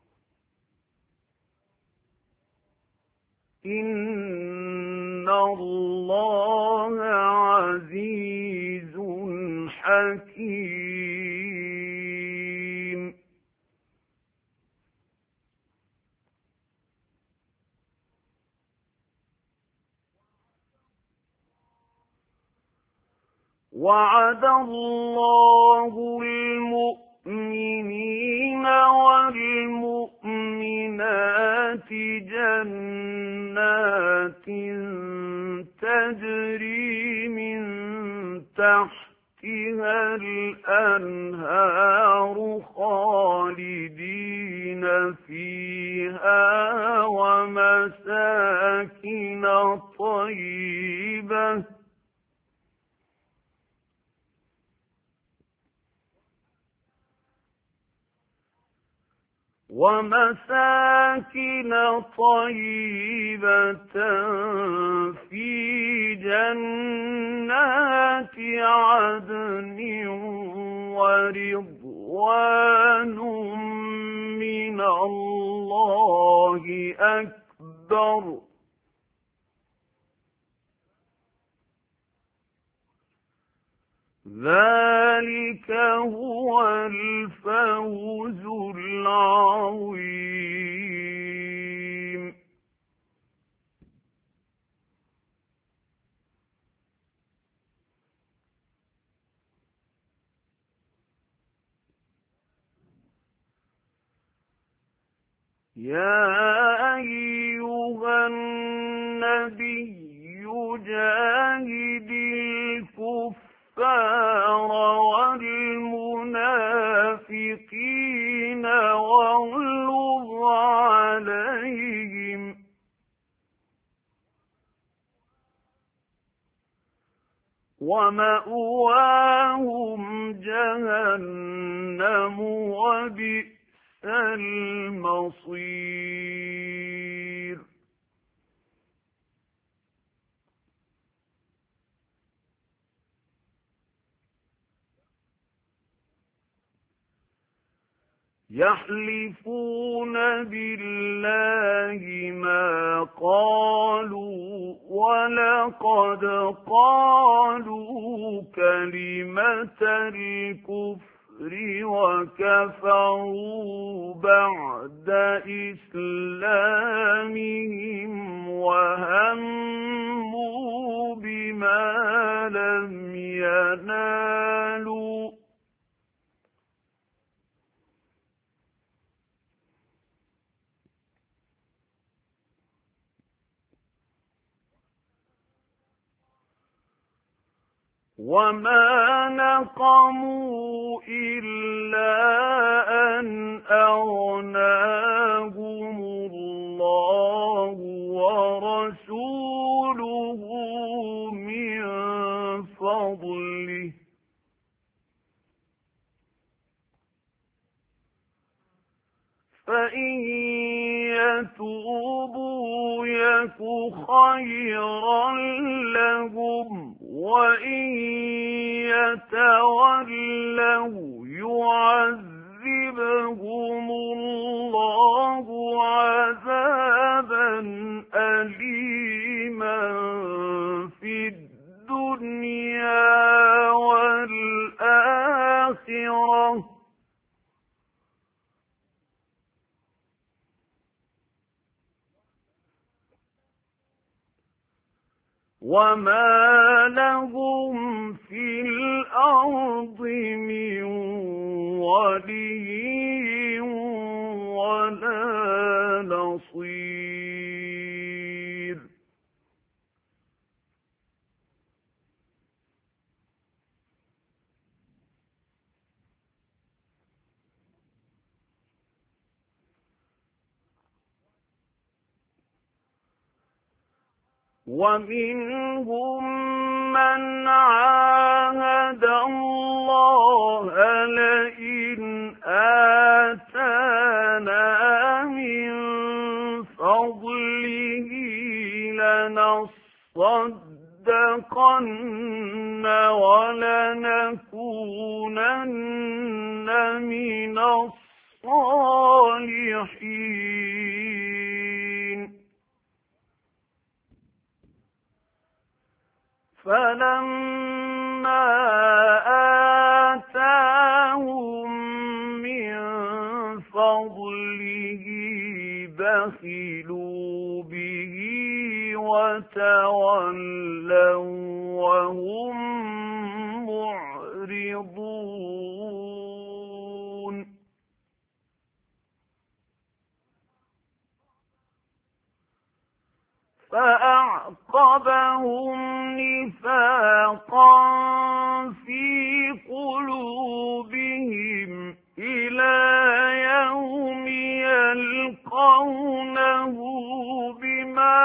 إن الله عزيز حكيم وعد الله المؤمنين والمؤمنات جنات تجري من تحتها الأنهار خالدين فيها ومساكن طيبة ومساكن طيبة في جنات عدن ورضوان من الله أكبر ذلك هو الفوز العظيم يا أيها النبي جاهد الكفار والمنافقين واغلظ عليهم ومأواهم جهنم وبئس المصير يحلفون بالله ما قالوا ولقد قالوا كلمة الكفر وكفروا بعد إسلامهم وهموا بما لم ينالوا وما نقموا إلا أن أغناهم الله ورسوله من فضله فإن يتوبوا يك خيرا لهم وإن يتولوا يعذبهم الله عذابا أليما في الدنيا والآخرة وما لهم في الأرض من ولي ولا نصير ومنهم من عاهد الله لئن آتانا من فضله لنصدقن ولنكونن من الصالحين فلما آتاهم من فضله بخلوا به وتولوا وهم معرضون فأعقبهم نفاقا في قلوبهم إلى يوم يلقونه بما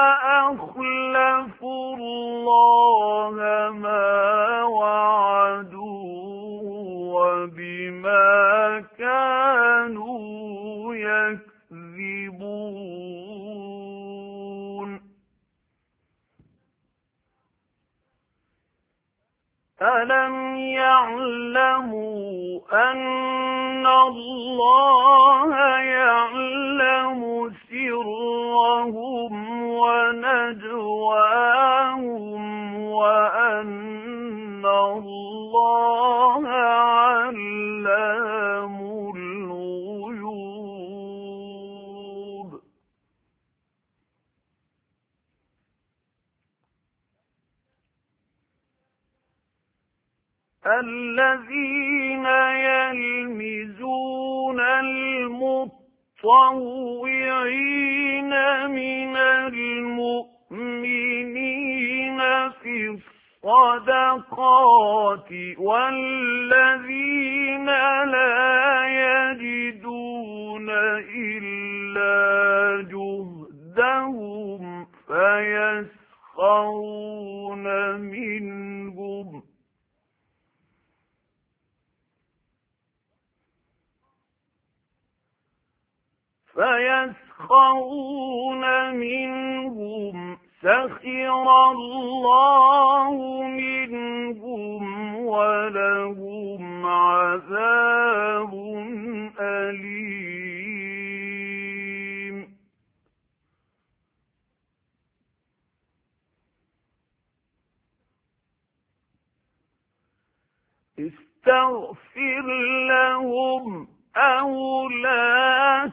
أخلفوا الله ما وعدوه وبما كانوا يكذبون ألم يعلموا أن الله يعلم سرهم ونجواهم وأن الله علام الغيوب الذين يلمزون المطوعين من المؤمنين في الصدقات والذين لا يجدون إلا جهدهم فيسخرون منهم فيسخرون منهم سخر الله منهم ولهم عذاب أليم استغفر لهم أو لا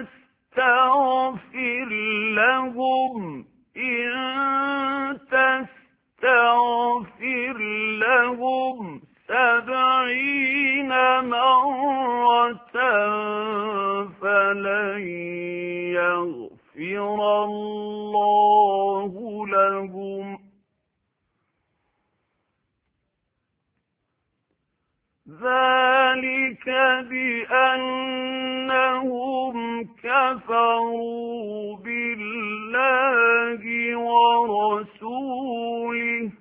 تستغفر لهم إن تستغفر لهم سبعين مرة فلن يغفر الله لهم ذلك بأنهم كفروا بالله ورسوله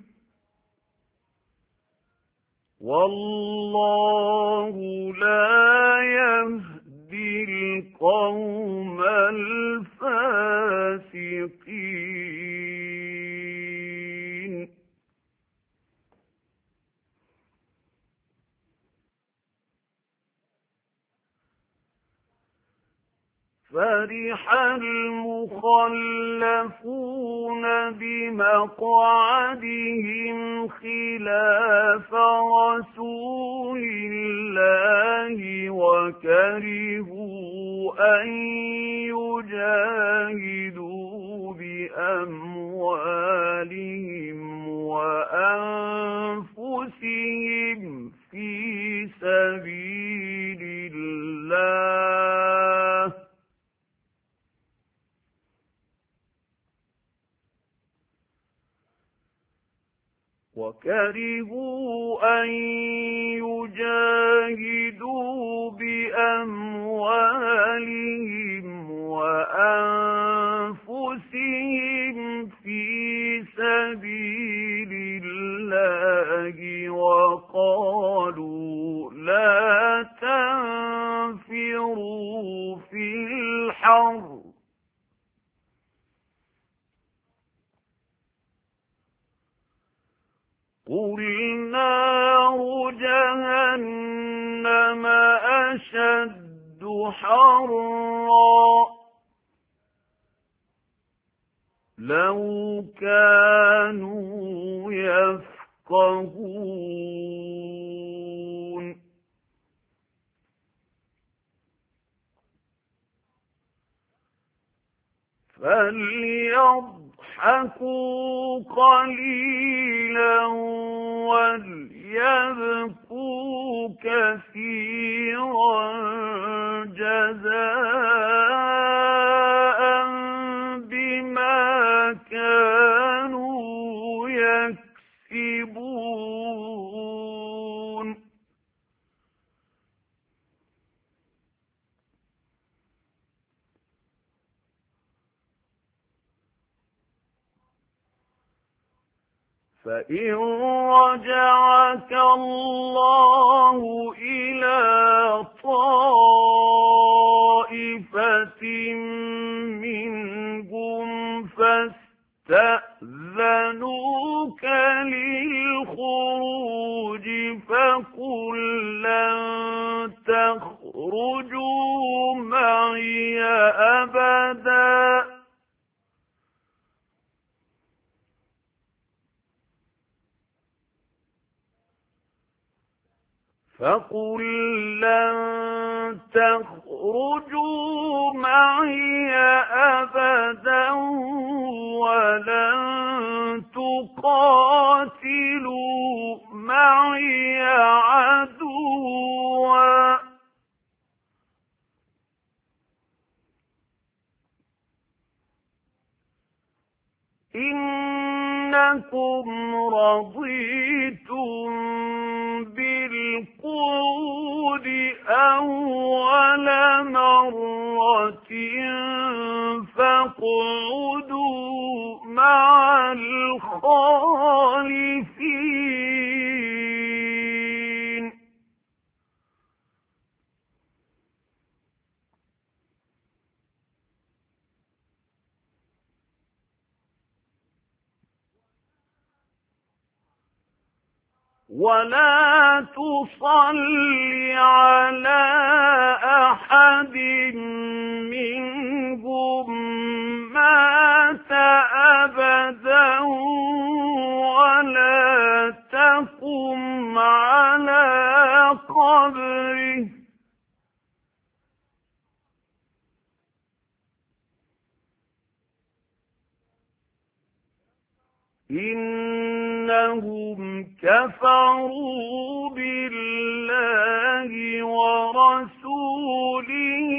والله لا يهدي القوم الفاسقين فرح المخلفون بمقعدهم خلاف رسول الله وكرهوا أن يجاهدوا بأموالهم وأنفسهم في سبيل الله وكرهوا أن يجاهدوا بأموالهم وأنفسهم في سبيل الله وقالوا لا تنفروا في الحر قل نار جهنم أشد حرا لو كانوا يفقهون فليضحكوا قليلا وليبكوا كثيرا جزاء بما كانوا يكسبون فإن رجعك الله إلى طائفة منهم فاستأذنوك للخروج فقل لن تخرجوا معي أبدا فقل لن تخرجوا معي أبدا ولن تقاتلوا معي عدوا إنكم رضيتم بالقعود أول مرة فاقعدوا مع الخالفين ولا تصل على أحد منهم مات أبدا ولا تقم على قبره إنهم كفروا بالله ورسوله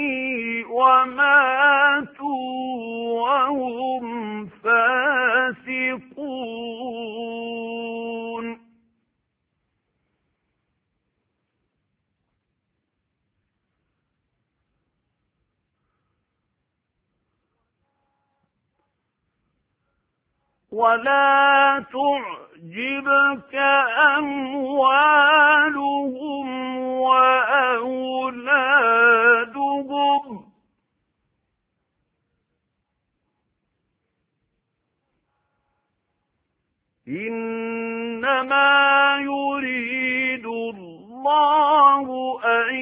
وماتوا وهم فاسقون ولا تعجبك أموالهم وأولادهم إنما يريد الله أن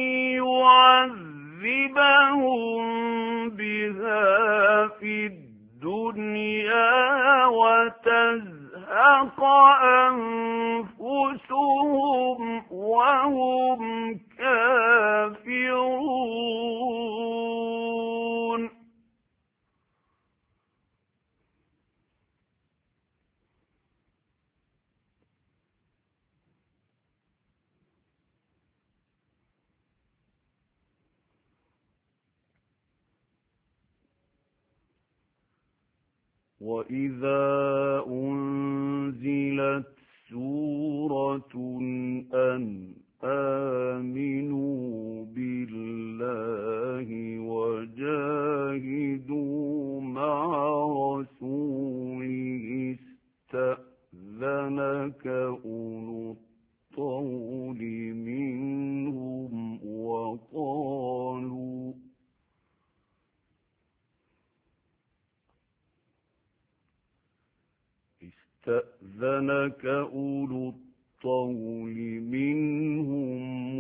يعذبهم بها في الدنيا وتزهق أنفسهم وهم كافرون وَإِذَا أُنْزِلَتْ سُورَةٌ أَنْ آمِنُوا بِاللَّهِ وَجَاهِدُوا مَعَ رَسُولِهِ اسْتَأْذَنَكَ أُولُو الطَّوْلِ مِنْهُمْ وَقَالُوا استأذنك أولو الطول منهم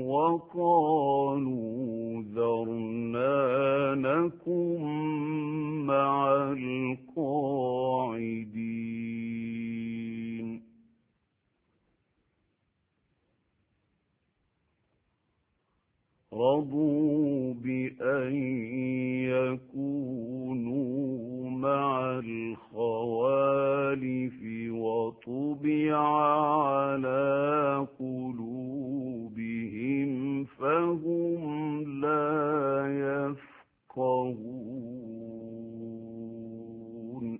وقالوا ذرنا نكن مع القاعدين رضوا بأن يكونوا مع الخوالف وطبع على قلوبهم فهم لا يفقهون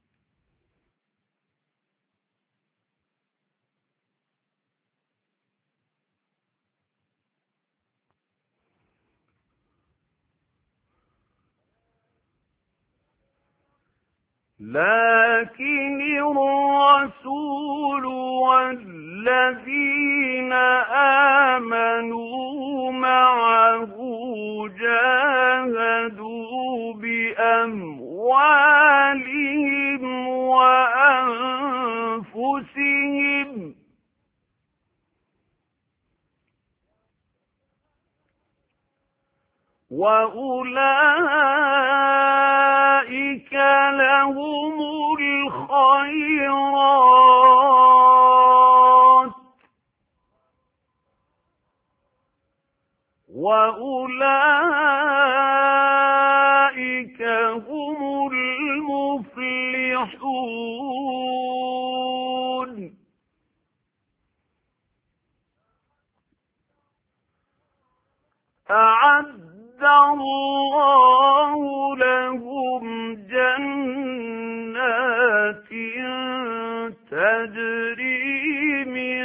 لكن الرسول والذين آمنوا معه جاهدوا بأموالهم وأنفسهم وأولئك لهم الخيرات وأولئك هم المفلحون أعد الله لهم جنات تجري من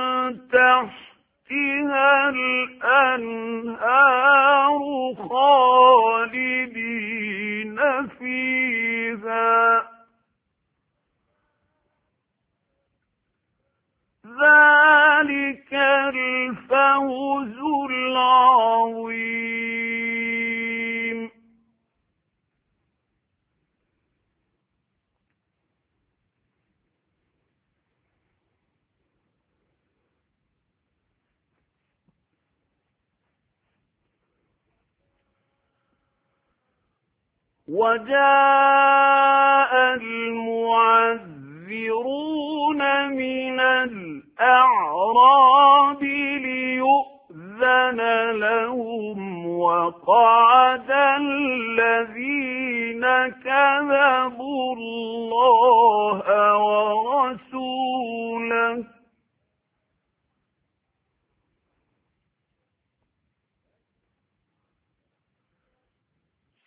تحتها الأنهار خالدين فيها ذلك الفوز العظيم وجاء المعذرون من الأعراب ليؤمنوا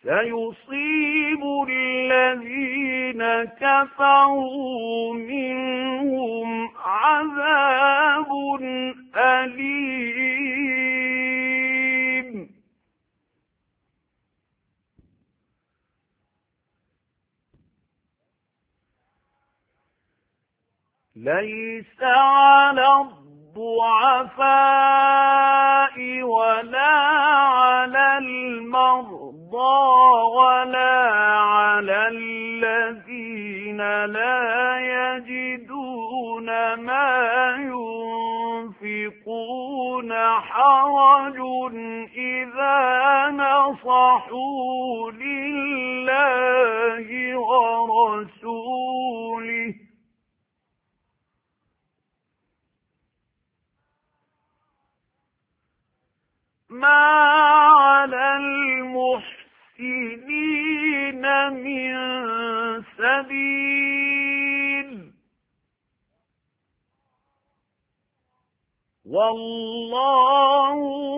سيصيب الذين كفروا منهم عذاب أليم. ليس على الضعفاء ولا على المرضى ولا على الذين لا يجدون ما ينفقون حرج إذا نصحوا لله ورسوله ما على المحسنين من سبيل والله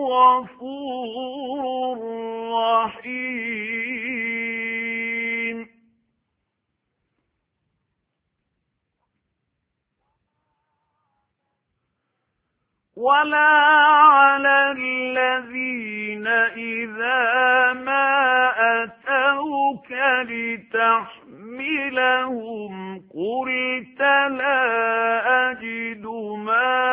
غفور رحيم. ولا على الذين إذا ما أتوك لتحملهم قلت لا أجد ما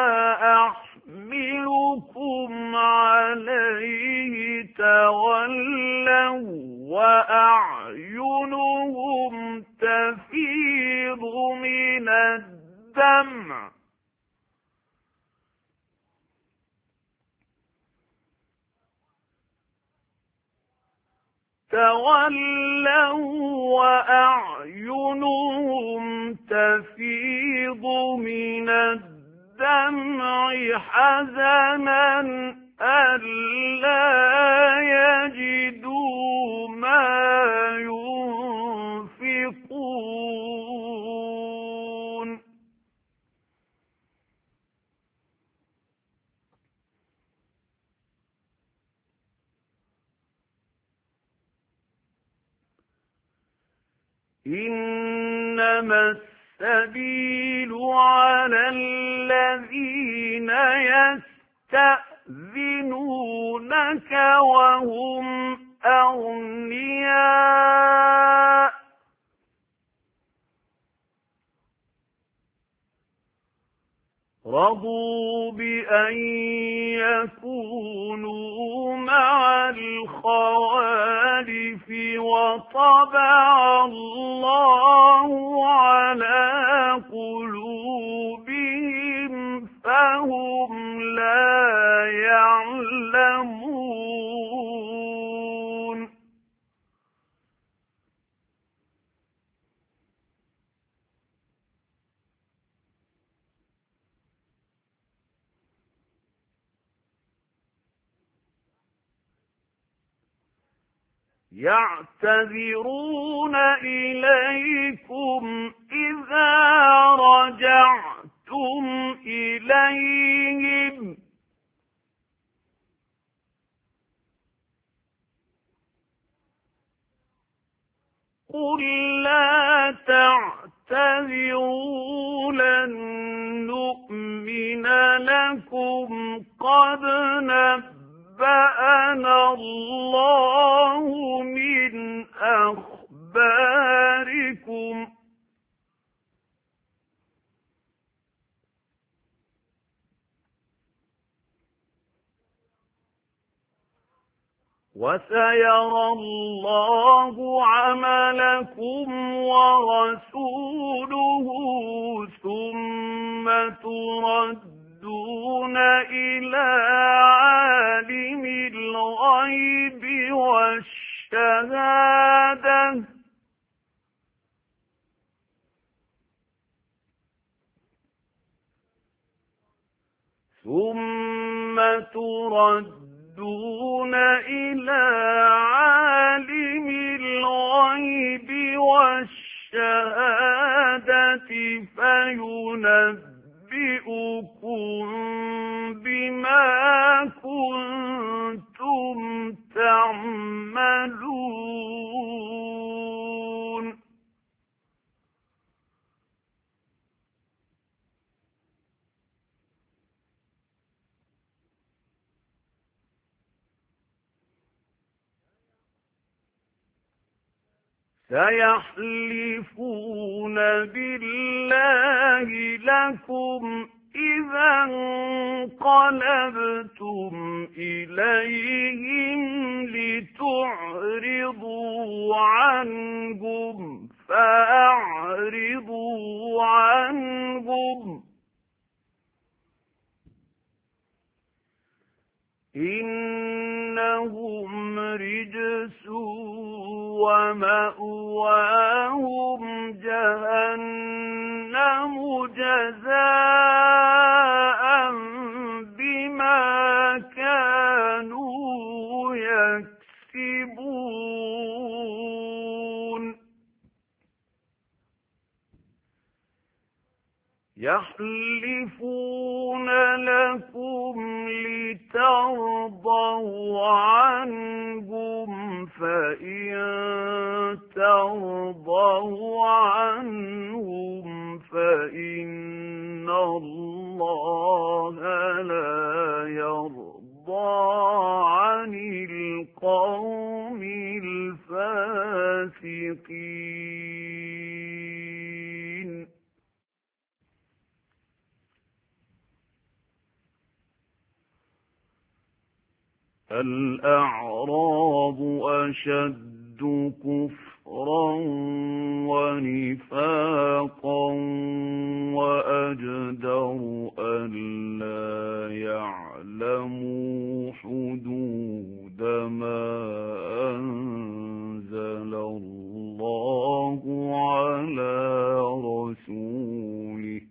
أحملكم عليه تولوا وأعينهم تفيض من الدمع تولوا وأعينهم تفيض من الدمع حزنا ألا يجدوا ما ينفقون. إنما السبيل على الذين يستأذنونك وهم أغنياء رضوا بأن يكونوا مع الخوالف وطبع الله على قلوبهم فهم لا يعلمون. يعتذرون إليكم إذا رجعتم إليهم قل لا تعتذروا لن نؤمن لكم قد نبأنا الله من أخباركم وسيرى الله عملكم ورسوله ثم تردون إلى عالم الغيب والشهادة ثم تردون إلى عالم الغيب والشهادة فينبئكم بما كنتم تعملون. سيحلفون بالله لكم إذا انقلبتم إليهم لتعرضوا عنهم فأعرضوا عنهم إنهم رجس ومأواهم جهنم جزاء بما كانوا يكسبون يحلفون لكم لترضوا عنهم فإن ترضوا عنهم فإن الله لا يرضى عن القوم الفاسقين الأعراب أشد كفرا ونفاقا وأجدر ألا يعلموا حدود ما أنزل الله على رسوله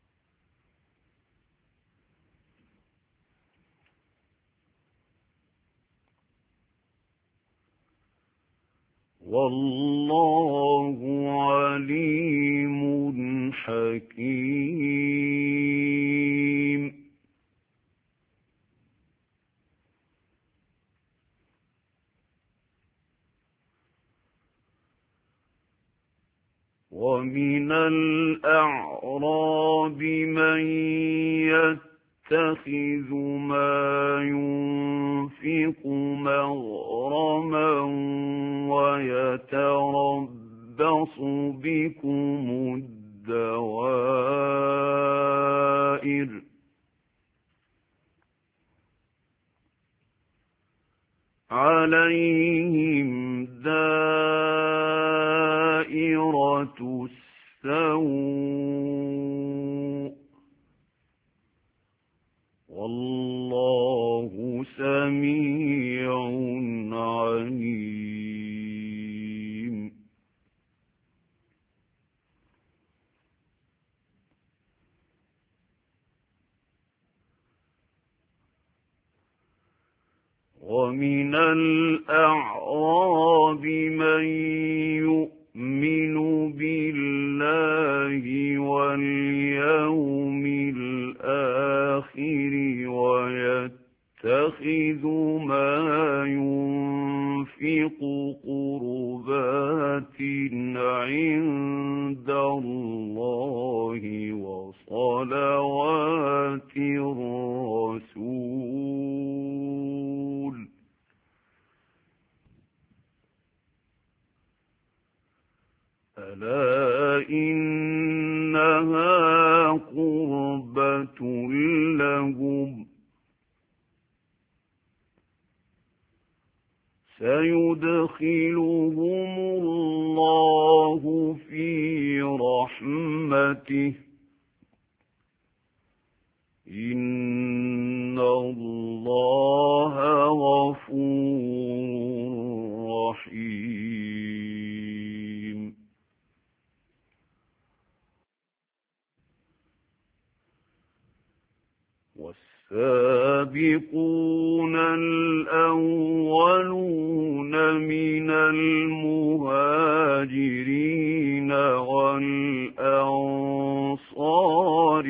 والله عليم حكيم ومن الأعراب من يتخذ ما ينفق مغرما ويتربص بكم الدوائر عليهم دائرة السوء والله سميع عليم ومن الأعراب من يؤمن بالله واليوم الآخر ويتخذ ما ينفق قربات عند الله وصلوات الرسول ألا إنها قربة لهم سيدخلهم الله في رحمته إن الله غفور رحيم والسابقون الأولون من المهاجرين والأنصار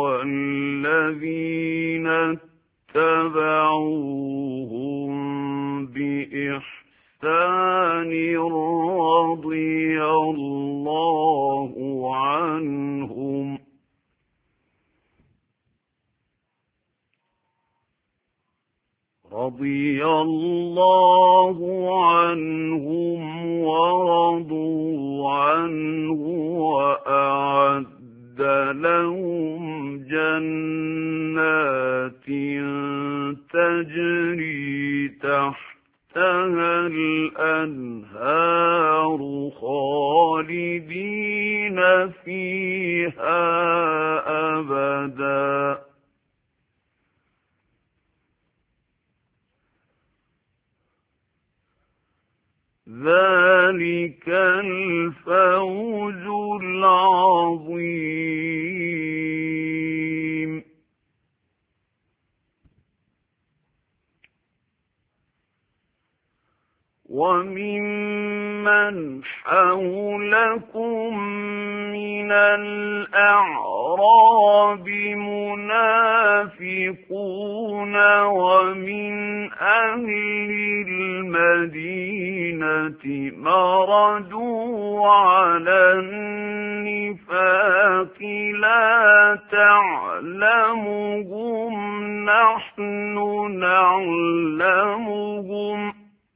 والذين اتبعوهم بإحسان رضي الله عنهم رضي الله عنهم ورضوا عنه وأعد لهم جنات تجري تحتها الأنهار خالدين فيها أبدا ذلك الفوز العظيم. وممن حولكم من الأعراب منافقون ومن أهل المدينة مردوا على النفاق لا تعلمهم نحن نعلمهم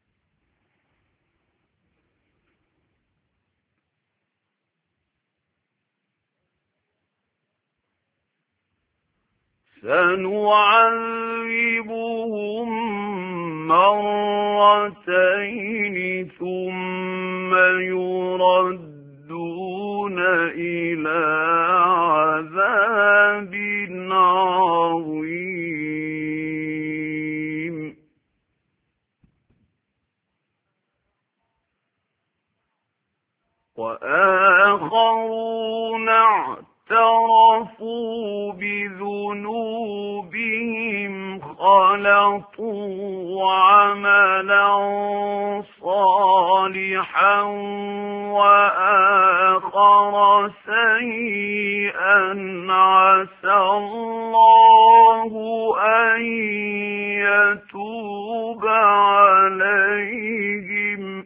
سنعذبهم مرتين ثم يردون إلى عذاب عظيم. وآخرون اعترفوا بذنوبهم خلطوا عملا صالحا وآخر سيئا عسى الله أن يتوب عليهم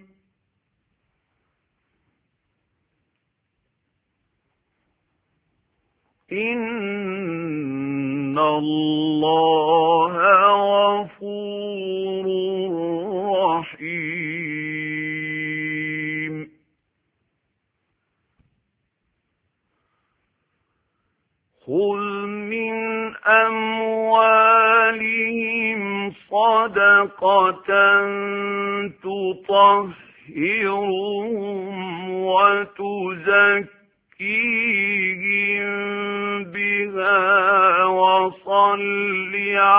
إن الله غفور رحيم. خذ من أموالهم صدقة تطهرهم وتزكيهم بها وصل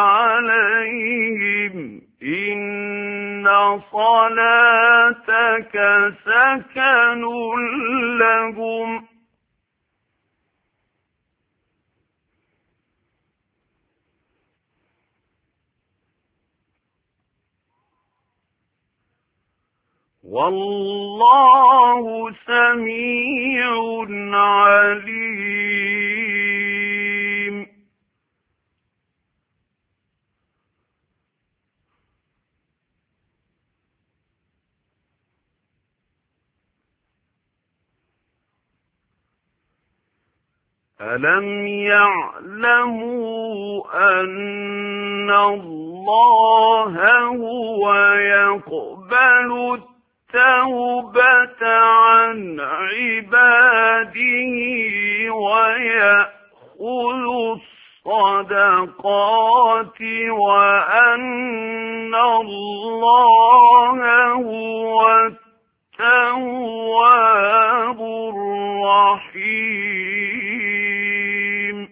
عليهم إن صلاتك سكن لهم والله سميع عليم. ألم يعلموا أن الله هو يقبل التوبة عن عباده ويأخذ الصدقات وأن الله هو التواب الرحيم.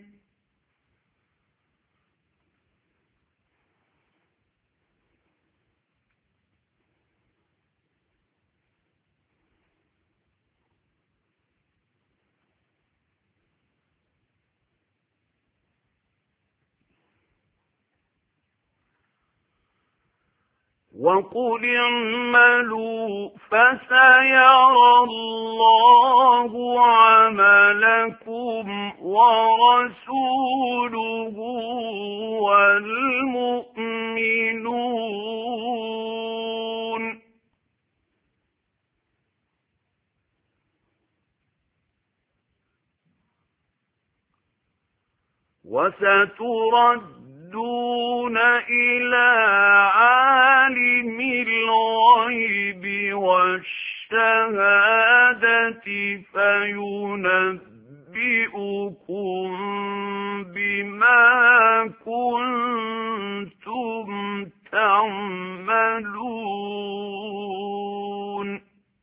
وقل اعملوا فسيرى الله عملكم ورسوله والمؤمنون وستردون إلى عالم الغيب والشهادة فينبئكم بما كنتم تعملون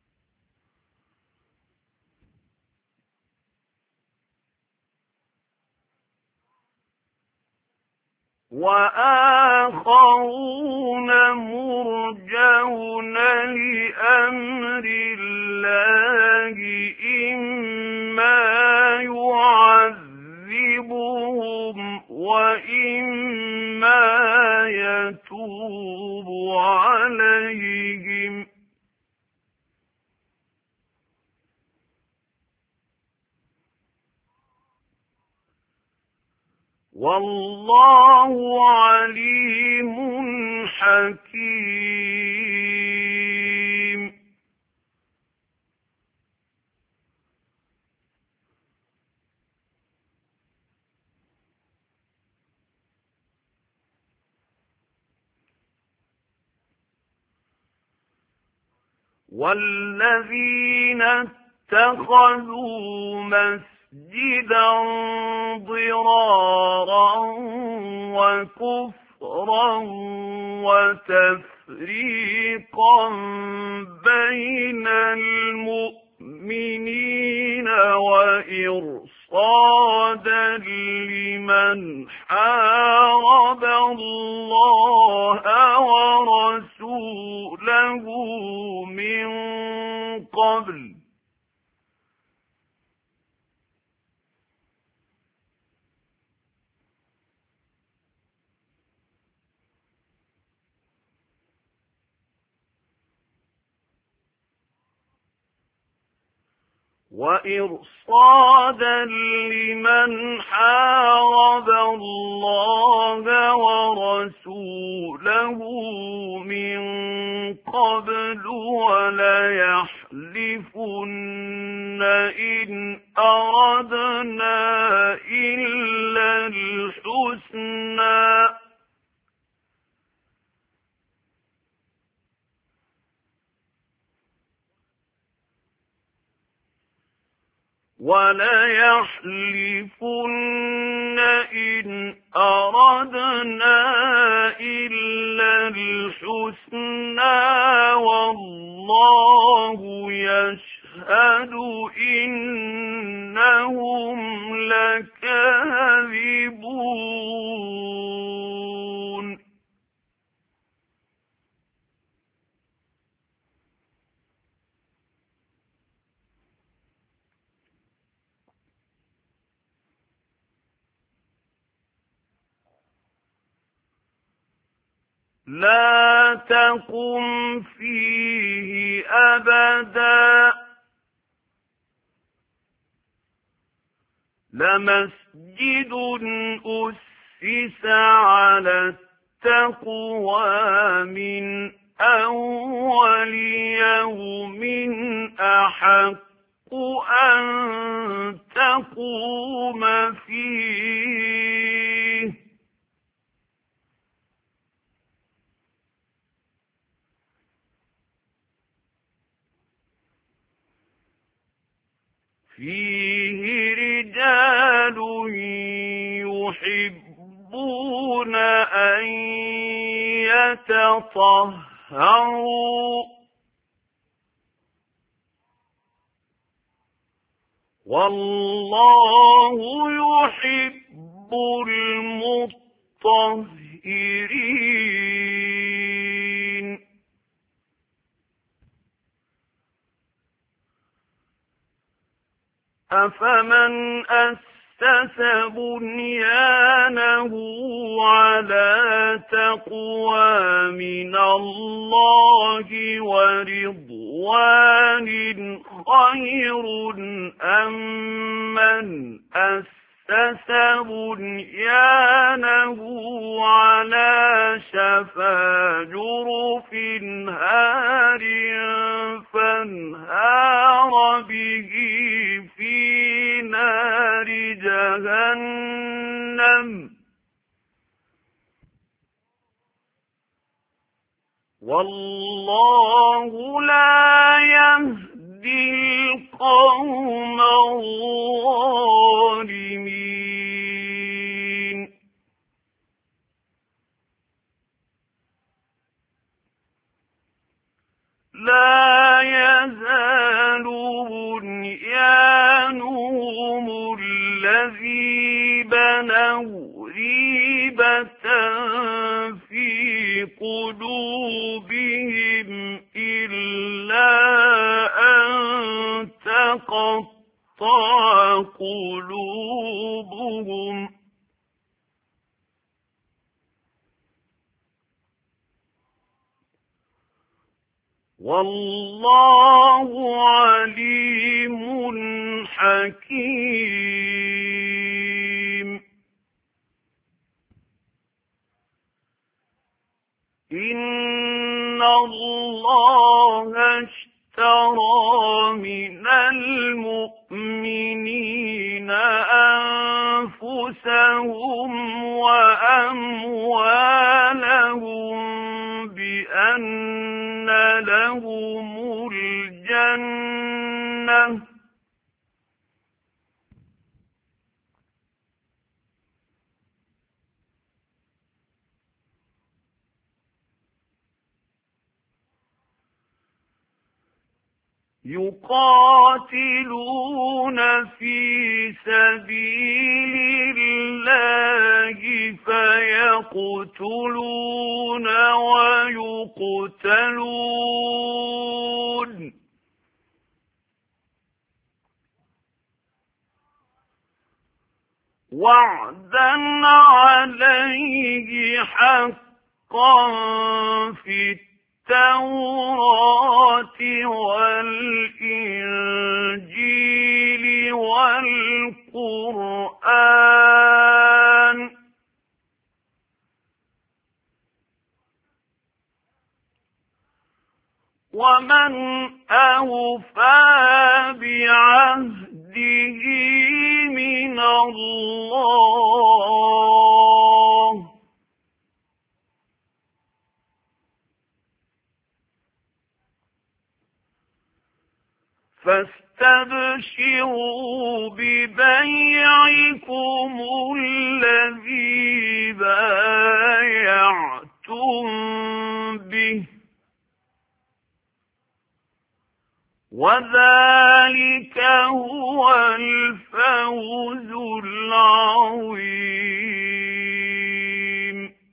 وآخرون مرجون لأمر الله إما يعذبهم وإما يتوب عليهم والله عليم حكيم والذين اتخذوا مسجدا ضرارا وكفرا وتفريقا بين المؤمنين وإرصادا لمن حارب الله ورسوله من قبل وإرصادا لمن حارب الله ورسوله من قبل وليحلفن إن أردنا إلا الحسنى وليحلفن إن أردنا إلا الحسنى والله يشهد إنهم لكاذبون لا تقم فيه أبدا لمسجد أسس على التقوى من أول يوم أحق أن تقوم فيه فيه رجال يحبون أن يتطهروا والله يحب المطهرين أفمن أسس بنيانه على تقوى من الله ورضوان خير أم من أسس بنيانه على شفا جرف هار فانهار به في نار جهنم والله لا يهدي القوم الظالمين لا يزال بنيانهم الذي بنوا ريبة في قلوبهم إلا أن تقطع قلوبهم والله عليم حكيم إن الله اشترى من المؤمنين أنفسهم وأموالهم بأن لهم الجنة يقاتلون في سبيل الله فيقتلون ويقتلون وعدا عليه حقا في التوراة والإنجيل والقرآن ومن أوفى بعهده من الله فاستبشروا ببيعكم الذي بايعتم به وذلك هو الفوز العظيم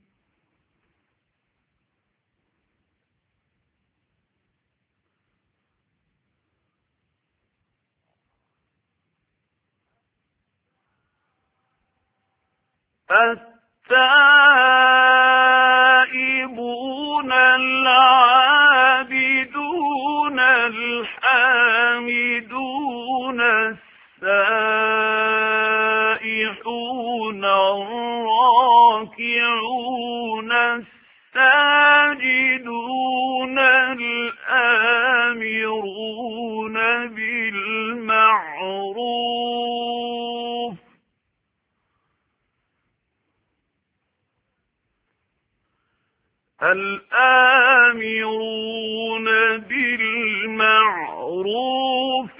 التائبون العابدون الحامدون السائحون الراكعون الساجدون الآمرون بالمعروف الآمرون بالمعروف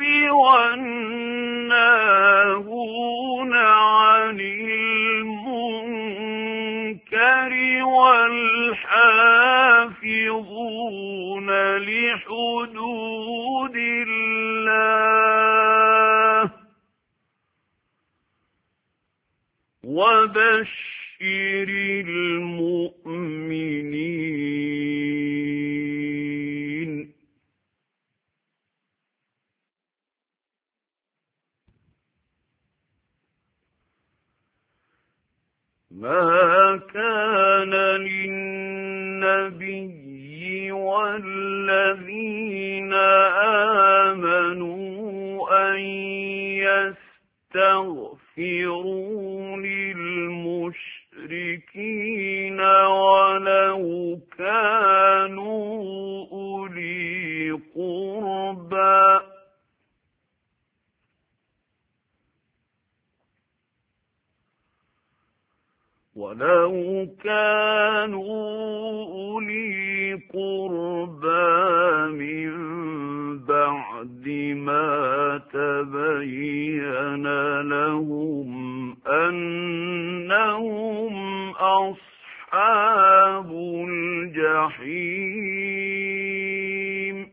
والناهون عن المنكر والحافظون لحدود الله وبشر المؤمنين ما كان للنبي والذين آمنوا أن يستغفروا للمشركين ولو كانوا أولي قربى ولو كانوا أولي قربى من بعد ما تبين لهم أنهم أصحاب الجحيم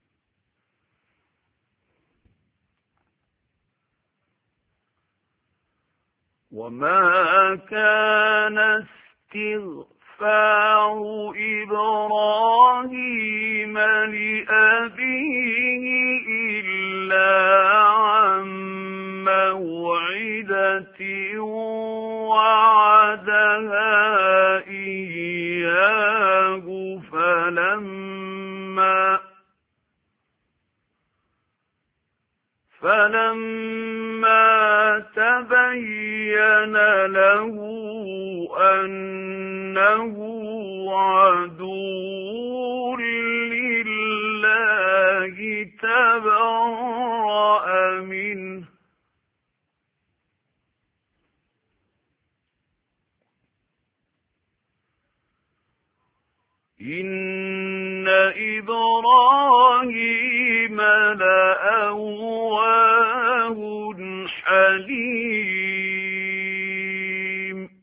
وما كان استغفار إبراهيم لأبيه إلا عن موعدة وعدها إياه فلما فلما تبين له أنه عدو لله تبرأ منه إن إبراهيم لأواه حليم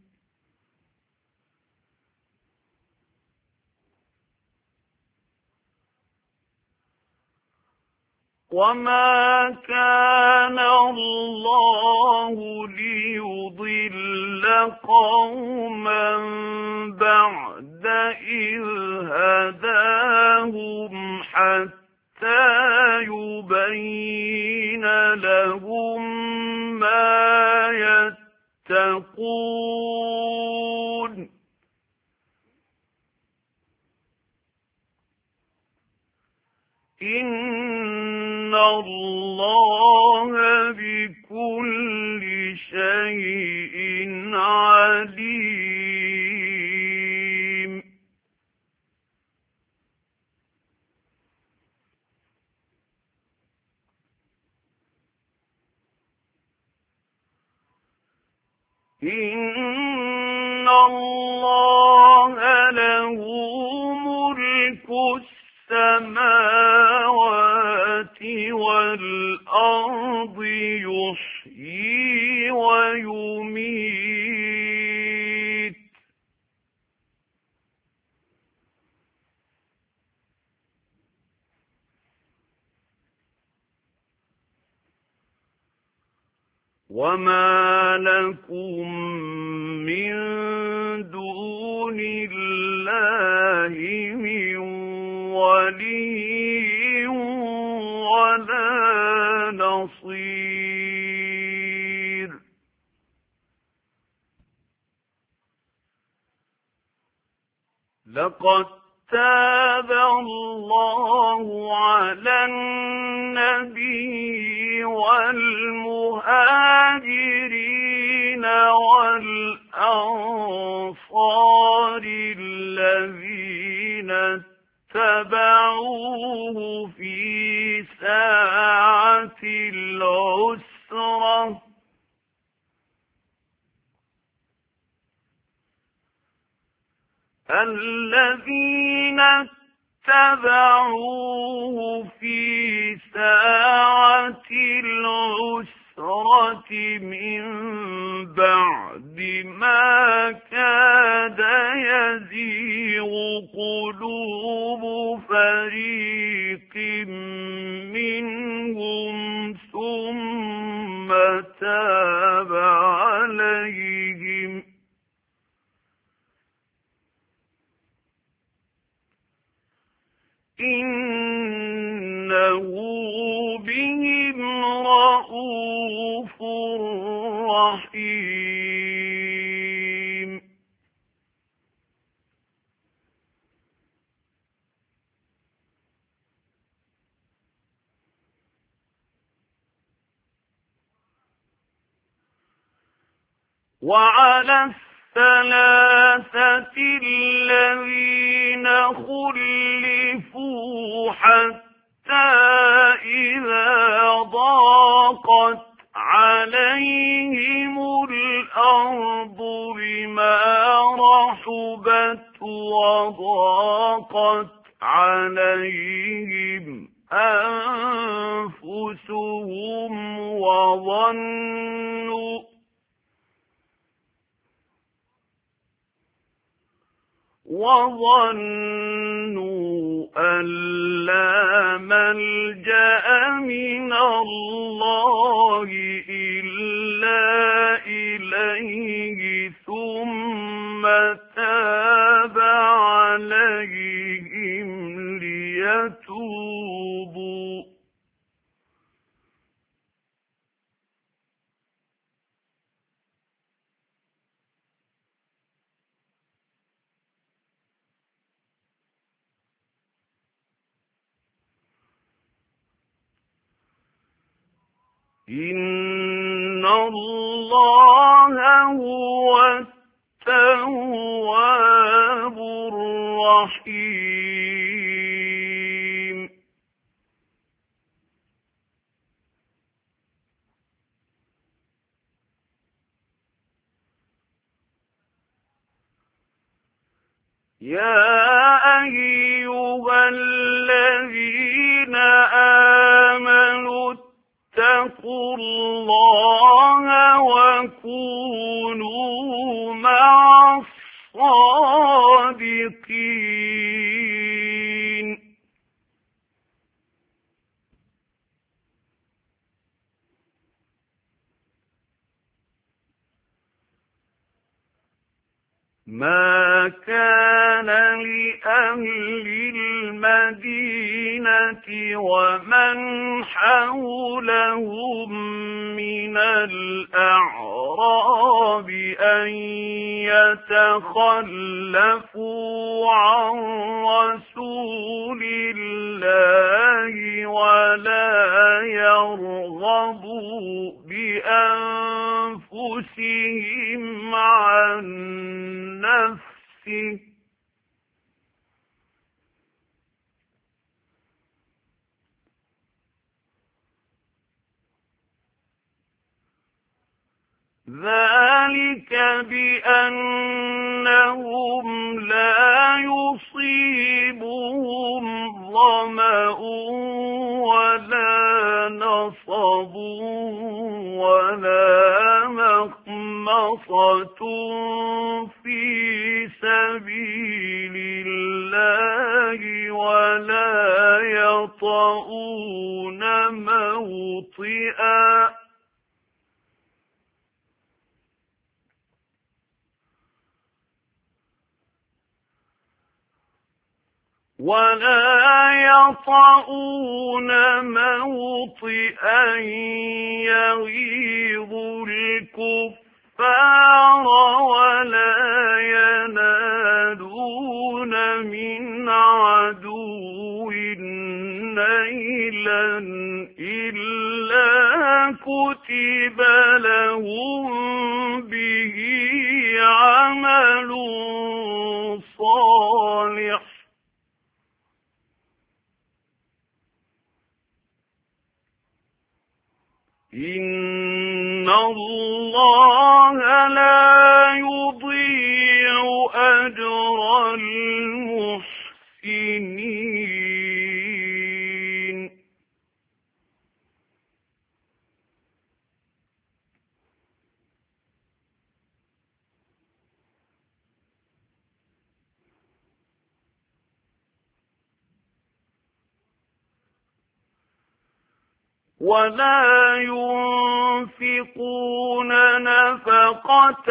وما كان الله ليضل قوما بعد إذ هداهم حتى يبين لهم ما يتقون إن الله بكل شيء عليم إن الله له ملك السماوات والأرض يحيي ويميت وما لكم من دون الله من ولي ولا نصير لقد تاب الله على النبي والمهاجرين والأنصار الذين اتبعوه في ساعة العسرة الذين اتبعوه في ساعة العسرة من بعد ما كاد يزيغ قلوب فريق منهم ثم تاب عليهم إنه بهم رءوف رحيم وعلى الثلاثة الذين خلفوا حتى إذا ضاقت عليهم الأرض الأرض بما رحبت وضاقت عليهم أنفسهم وظنوا وظنوا أن لا ملجأ من الله إلا إليه ثم تاب عليهم ليتوبوا إن الله هو التواب الرحيم يا أيها الذين آمنوا اتقوا الله وكونوا مع الصادقين ما كان لأهل المدينة ومن حولهم من الأعراب أن يتخلفوا عن رسول الله ولا يرغبوا بأنفسهم عن نفسه ذلك بأنهم لا يصيبهم ظمأ ولا نصب ولا مخمصة في سبيل الله ولا يطؤون موطئا ولا يطؤون موطئا يغيظ الكفار ولا ينالون من عدو نيلا إلا كتب لهم به عمل صالح إن الله لا يضيع أجر المحسنين ولا ينفقون نفقة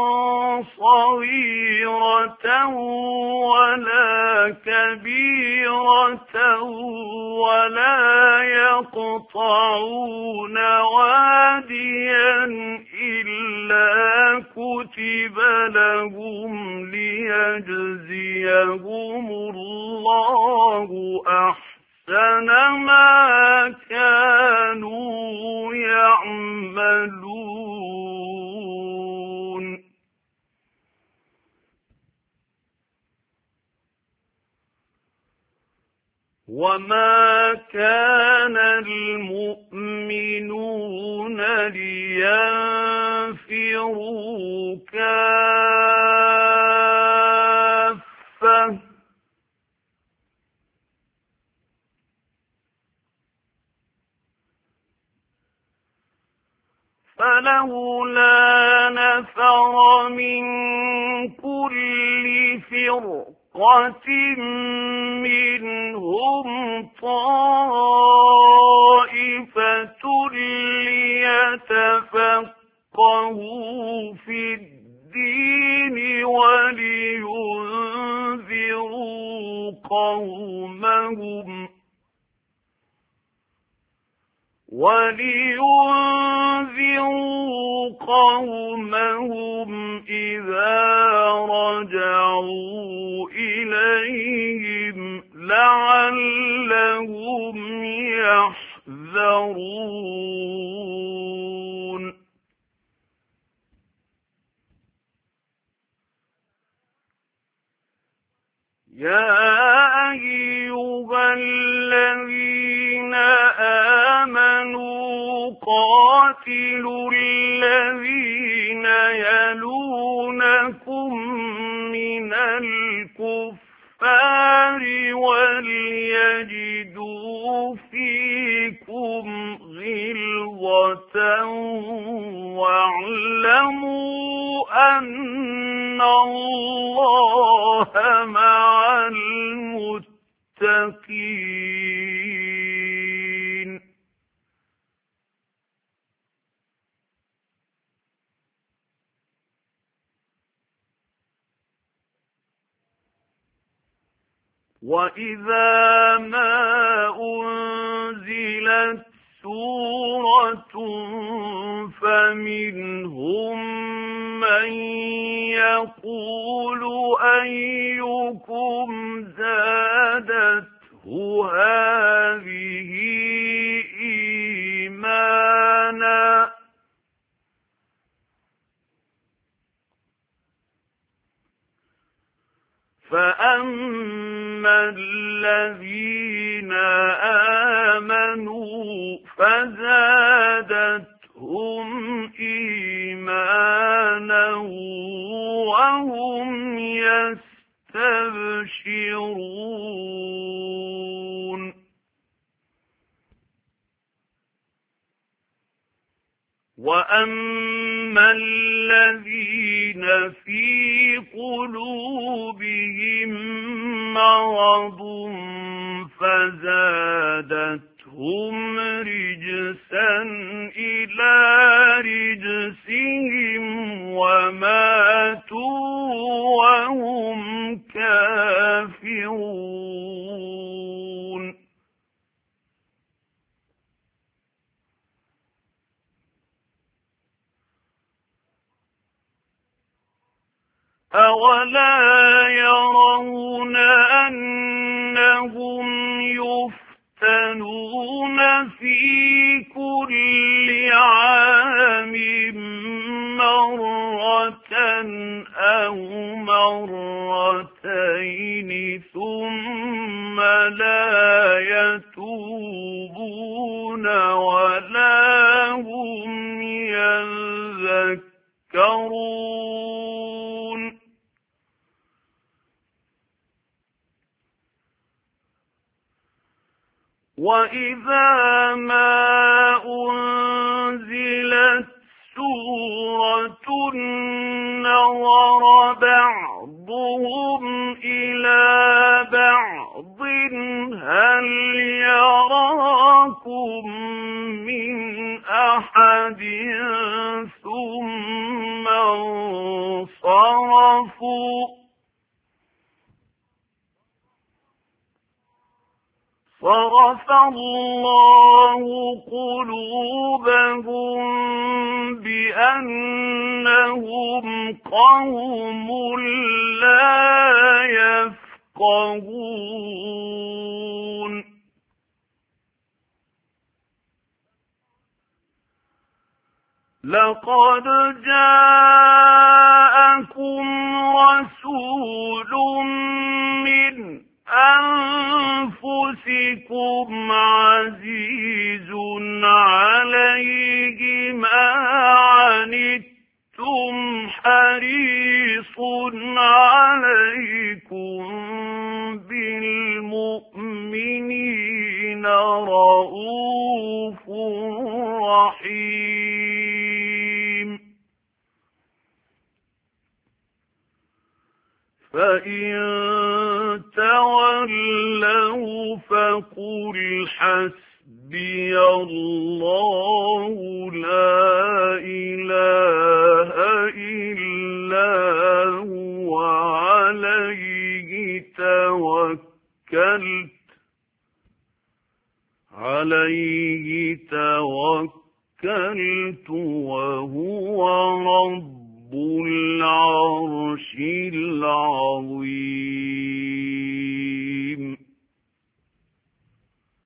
صغيرة ولا كبيرة ولا يقطعون واديا إلا كتب لهم ليجزيهم الله أحسن ما كانوا يعملون وما كان المؤمنون لينفروا لينفروا كافة فلولا نفر من كل فرقة منهم طائفة ليتفقهوا في الدين ولينذروا قومهم ولينذروا قومهم إذا رجعوا إليهم لعلهم يحذرون يا أيها الذين آمنوا قاتلوا الذين يلونكم من الكفار وليجدوا فيكم غلظة واعلموا أن الله مع المتقين وإذا ما أنزلت سورة فمنهم من يقول أيكم زادته هذه إيمانا فأما الذين آمنوا فزادتهم إيمانا وهم يستبشرون وأما الذين في قلوبهم مرض فزادتهم رجسا إلى رجسهم وماتوا وهم كافرون أولا يرون أنهم يفتنون في كل عام مرة أو مرتين ثم لا يتوبون ولا هم يذكرون وإذا ما أنزلت سورة نظر بعضهم إلى بعض هل يراكم من أحد ثم انصرفوا صرف الله قلوبهم بأنهم قوم لا يفقهون لقد جاءكم رسول من أنفسكم عزيز عليه ما عنتم حريص عليكم بالمؤمنين رءوف رحيم. فإن تولوا فقل حسبي الله لا إله إلا هو عليه توكلت عليه توكلت وهو رب العرش